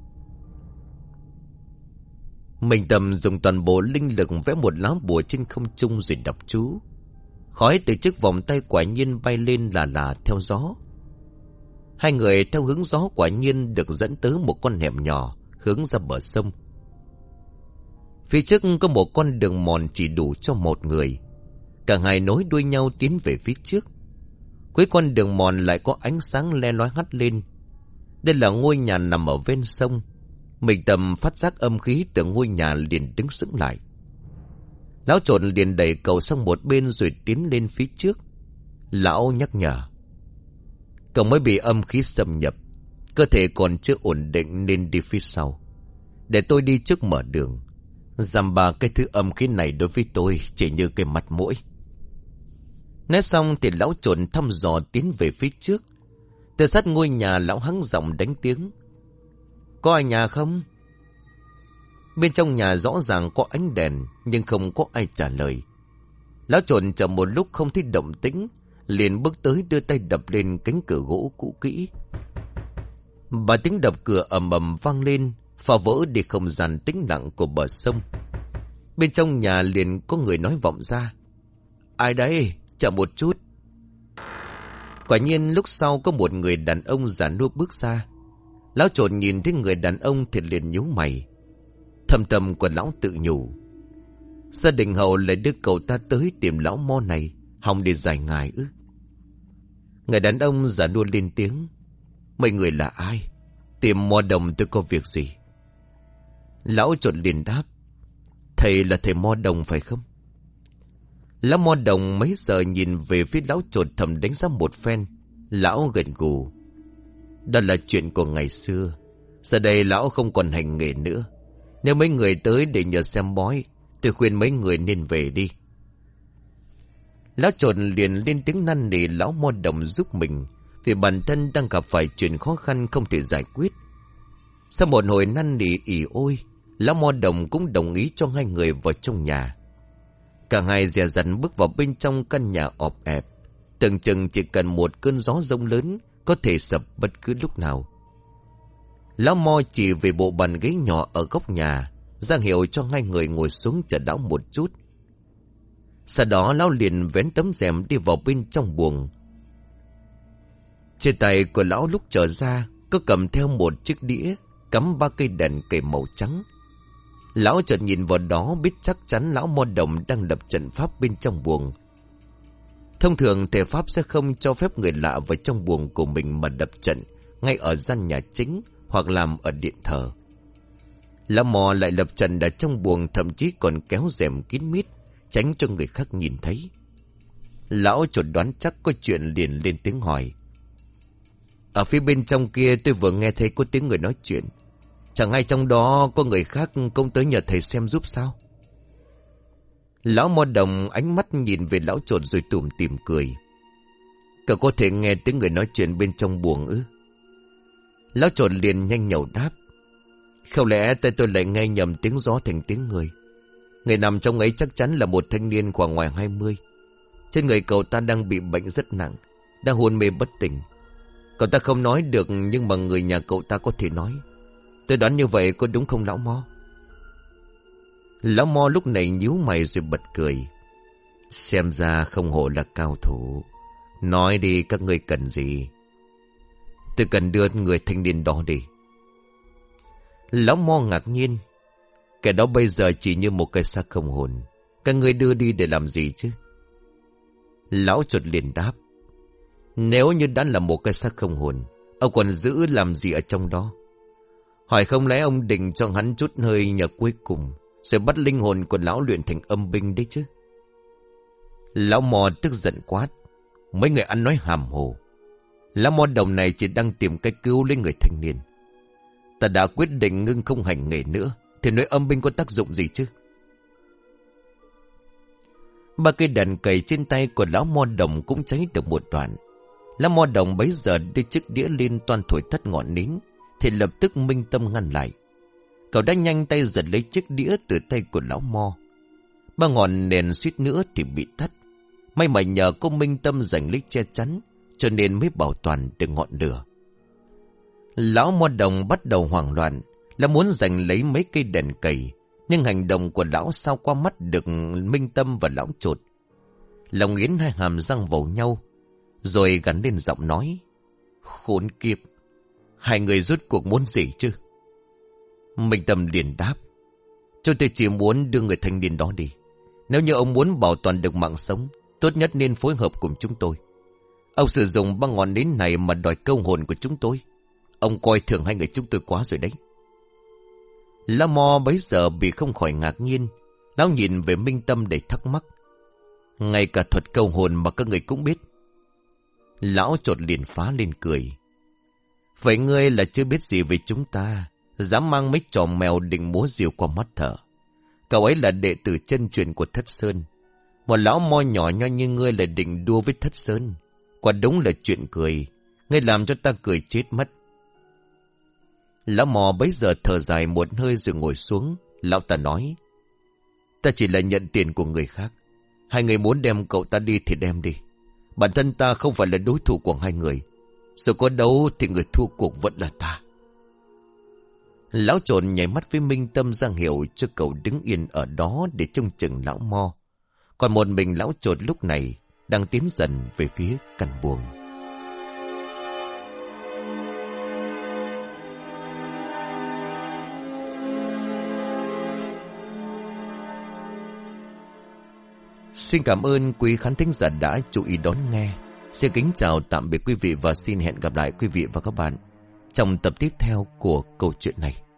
Minh Tâm dùng toàn bộ linh lực vẽ một lá bùa trên không trung rồi đọc chú. Khói từ chiếc vòng tay quả nhiên bay lên là là theo gió. Hai người theo hướng gió quả nhiên được dẫn tới một con hẻm nhỏ hướng ra bờ sông. Phía trước có một con đường mòn chỉ đủ cho một người. Cả hai nối đuôi nhau tiến về phía trước. Cuối con đường mòn lại có ánh sáng le lói hắt lên. Đây là ngôi nhà nằm ở ven sông. Minh Tâm phát giác âm khí từ ngôi nhà liền đứng sững lại. Lão chuột liền đẩy cậu sang một bên rồi tiến lên phía trước. Lão nhắc nhở. Cậu mới bị âm khí xâm nhập, cơ thể còn chưa ổn định nên đi phía sau. Để tôi đi trước mở đường. Dằm ba cái thứ âm khí này đối với tôi chỉ như cái mặt mũi. Nói xong thì lão chuột thăm dò tiến về phía trước. Từ sát ngôi nhà lão hắng giọng đánh tiếng. Có ai nhà không? Bên trong nhà rõ ràng có ánh đèn, nhưng không có ai trả lời. Lão chuột chờ một lúc không thấy động tĩnh, liền bước tới đưa tay đập lên cánh cửa gỗ cũ kỹ. Và tiếng đập cửa ầm ầm vang lên, phá vỡ đi không gian tĩnh lặng của bờ sông. Bên trong nhà liền có người nói vọng ra. Ai đấy? Chậm một chút. Quả nhiên lúc sau có một người đàn ông già nua bước ra. Lão chuột nhìn thấy người đàn ông thì liền nhíu mày. Thầm thầm của lão tự nhủ. Gia đình Hậu lại đưa cậu ta tới tìm lão mo này, hòng để giải ngài ư? Người đàn ông già nua lên tiếng. Mấy người là ai? Tìm mo đồng tôi có việc gì? Lão chuột liền đáp. Thầy là thầy mo đồng phải không? Lão mo đồng mấy giờ nhìn về phía lão chuột thầm đánh giá một phen. Lão gật gù. Đó là chuyện của ngày xưa. Giờ đây lão không còn hành nghề nữa. Nếu mấy người tới để nhờ xem bói, tôi khuyên mấy người nên về đi. Lão chuột liền lên tiếng năn nỉ lão mo đồng giúp mình, vì bản thân đang gặp phải chuyện khó khăn không thể giải quyết. Sau một hồi năn nỉ ỉ ôi, lão mo đồng cũng đồng ý cho hai người vào trong nhà. Cả hai dè dặt bước vào bên trong căn nhà ọp ẹp, tưởng chừng chỉ cần một cơn gió giông lớn có thể sập bất cứ lúc nào. Lão mo chỉ về bộ bàn ghế nhỏ ở góc nhà, ra hiệu cho hai người ngồi xuống chờ đảo một chút. Sau đó lão liền vén tấm rèm đi vào bên trong buồng. Trên tay của lão lúc trở ra có cầm theo một chiếc đĩa cắm ba cây đèn cầy màu trắng. Lão chợt nhìn vào đó, biết chắc chắn lão Mo Đồng đang lập trận pháp bên trong buồng. Thông thường thể pháp sẽ không cho phép người lạ vào trong buồng của mình mà đập trận ngay ở gian nhà chính hoặc làm ở điện thờ. Lão Mo lại lập trận ở trong buồng, thậm chí còn kéo rèm kín mít, tránh cho người khác nhìn thấy. Lão chợt đoán chắc có chuyện, liền lên tiếng hỏi. Ở phía bên trong kia tôi vừa nghe thấy có tiếng người nói chuyện. Chẳng hay trong đó có người khác cũng tới nhờ thầy xem giúp sao? Lão Mo Đồng ánh mắt nhìn về lão chột rồi tủm tỉm cười. Cậu có thể nghe tiếng người nói chuyện bên trong buồng ư? Lão chột liền nhanh nhẩu đáp. Không lẽ tay tôi lại nghe nhầm tiếng gió thành tiếng người? Người nằm trong ấy chắc chắn là một thanh niên khoảng ngoài hai mươi. Trên người cậu ta đang bị bệnh rất nặng, đang hôn mê bất tỉnh. Cậu ta không nói được, nhưng mà người nhà cậu ta có thể nói. Tôi đoán như vậy có đúng không lão Mo? Lão Mo lúc này nhíu mày rồi bật cười. Xem ra không hổ là cao thủ. Nói đi, các ngươi cần gì? Tôi cần đưa người thanh niên đó đi. Lão Mo ngạc nhiên. Kẻ đó bây giờ chỉ như một cái xác không hồn. Các ngươi đưa đi để làm gì chứ? Lão chuột liền đáp. Nếu như đã là một cái xác không hồn, ông còn giữ làm gì ở trong đó? Hỏi không lẽ ông định cho hắn chút hơi nhờ cuối cùng, rồi bắt linh hồn của lão luyện thành âm binh đấy chứ? Lão Mo tức giận quát. Mấy người ăn nói hàm hồ. Lão Mo Đồng này chỉ đang tìm cách cứu lấy người thanh niên. Ta đã quyết định ngưng không hành nghề nữa, thì nói âm binh có tác dụng gì chứ? Ba cây đèn cầy trên tay của lão Mo Đồng cũng cháy được một đoạn. Lão Mo Đồng bấy giờ đưa chiếc đĩa lên toan thổi tắt ngọn nến, thì lập tức Minh Tâm ngăn lại. Cậu đã nhanh tay giật lấy chiếc đĩa từ tay của lão Mo. Ba ngọn nền suýt nữa thì bị tắt. May mà nhờ có Minh Tâm giành lấy che chắn, cho nên mới bảo toàn được ngọn lửa. Lão Mo Đồng bắt đầu hoảng loạn, là muốn giành lấy mấy cây đèn cầy, nhưng hành động của lão sao qua mắt được Minh Tâm và lão chột. Lòng Yến hai hàm răng vào nhau, rồi gắn lên giọng nói. Khốn kiếp, hai người rốt cuộc muốn gì chứ? Minh Tâm liền đáp. Chúng tôi chỉ muốn đưa người thanh niên đó đi. Nếu như ông muốn bảo toàn được mạng sống, tốt nhất nên phối hợp cùng chúng tôi. Ông sử dụng ba ngọn nến này mà đòi câu hồn của chúng tôi. Ông coi thường hai người chúng tôi quá rồi đấy. Lão Mo bấy giờ bị không khỏi ngạc nhiên. Lão nhìn về Minh Tâm đầy thắc mắc. Ngay cả thuật câu hồn mà các người cũng biết. Lão chột liền phá lên cười. Vậy ngươi là chưa biết gì về chúng ta, dám mang mấy trò mèo định múa diều qua mắt thở. Cậu ấy là đệ tử chân truyền của Thất Sơn. Một lão Mo nhỏ nho như ngươi là định đua với Thất Sơn. Quả đúng là chuyện cười. Ngươi làm cho ta cười chết mất. Lão Mo bấy giờ thở dài một hơi rồi ngồi xuống. Lão ta nói. Ta chỉ là nhận tiền của người khác. Hai người muốn đem cậu ta đi thì đem đi. Bản thân ta không phải là đối thủ của hai người. Dù có đấu thì người thua cuộc vẫn là ta. Lão trồn nhảy mắt với Minh Tâm ra hiệu cho cậu đứng yên ở đó để trông chừng lão Mo. Còn một mình lão trồn lúc này đang tiến dần về phía căn buồng. Xin cảm ơn quý khán thính giả đã chú ý đón nghe. Xin kính chào tạm biệt quý vị và xin hẹn gặp lại quý vị và các bạn trong tập tiếp theo của câu chuyện này.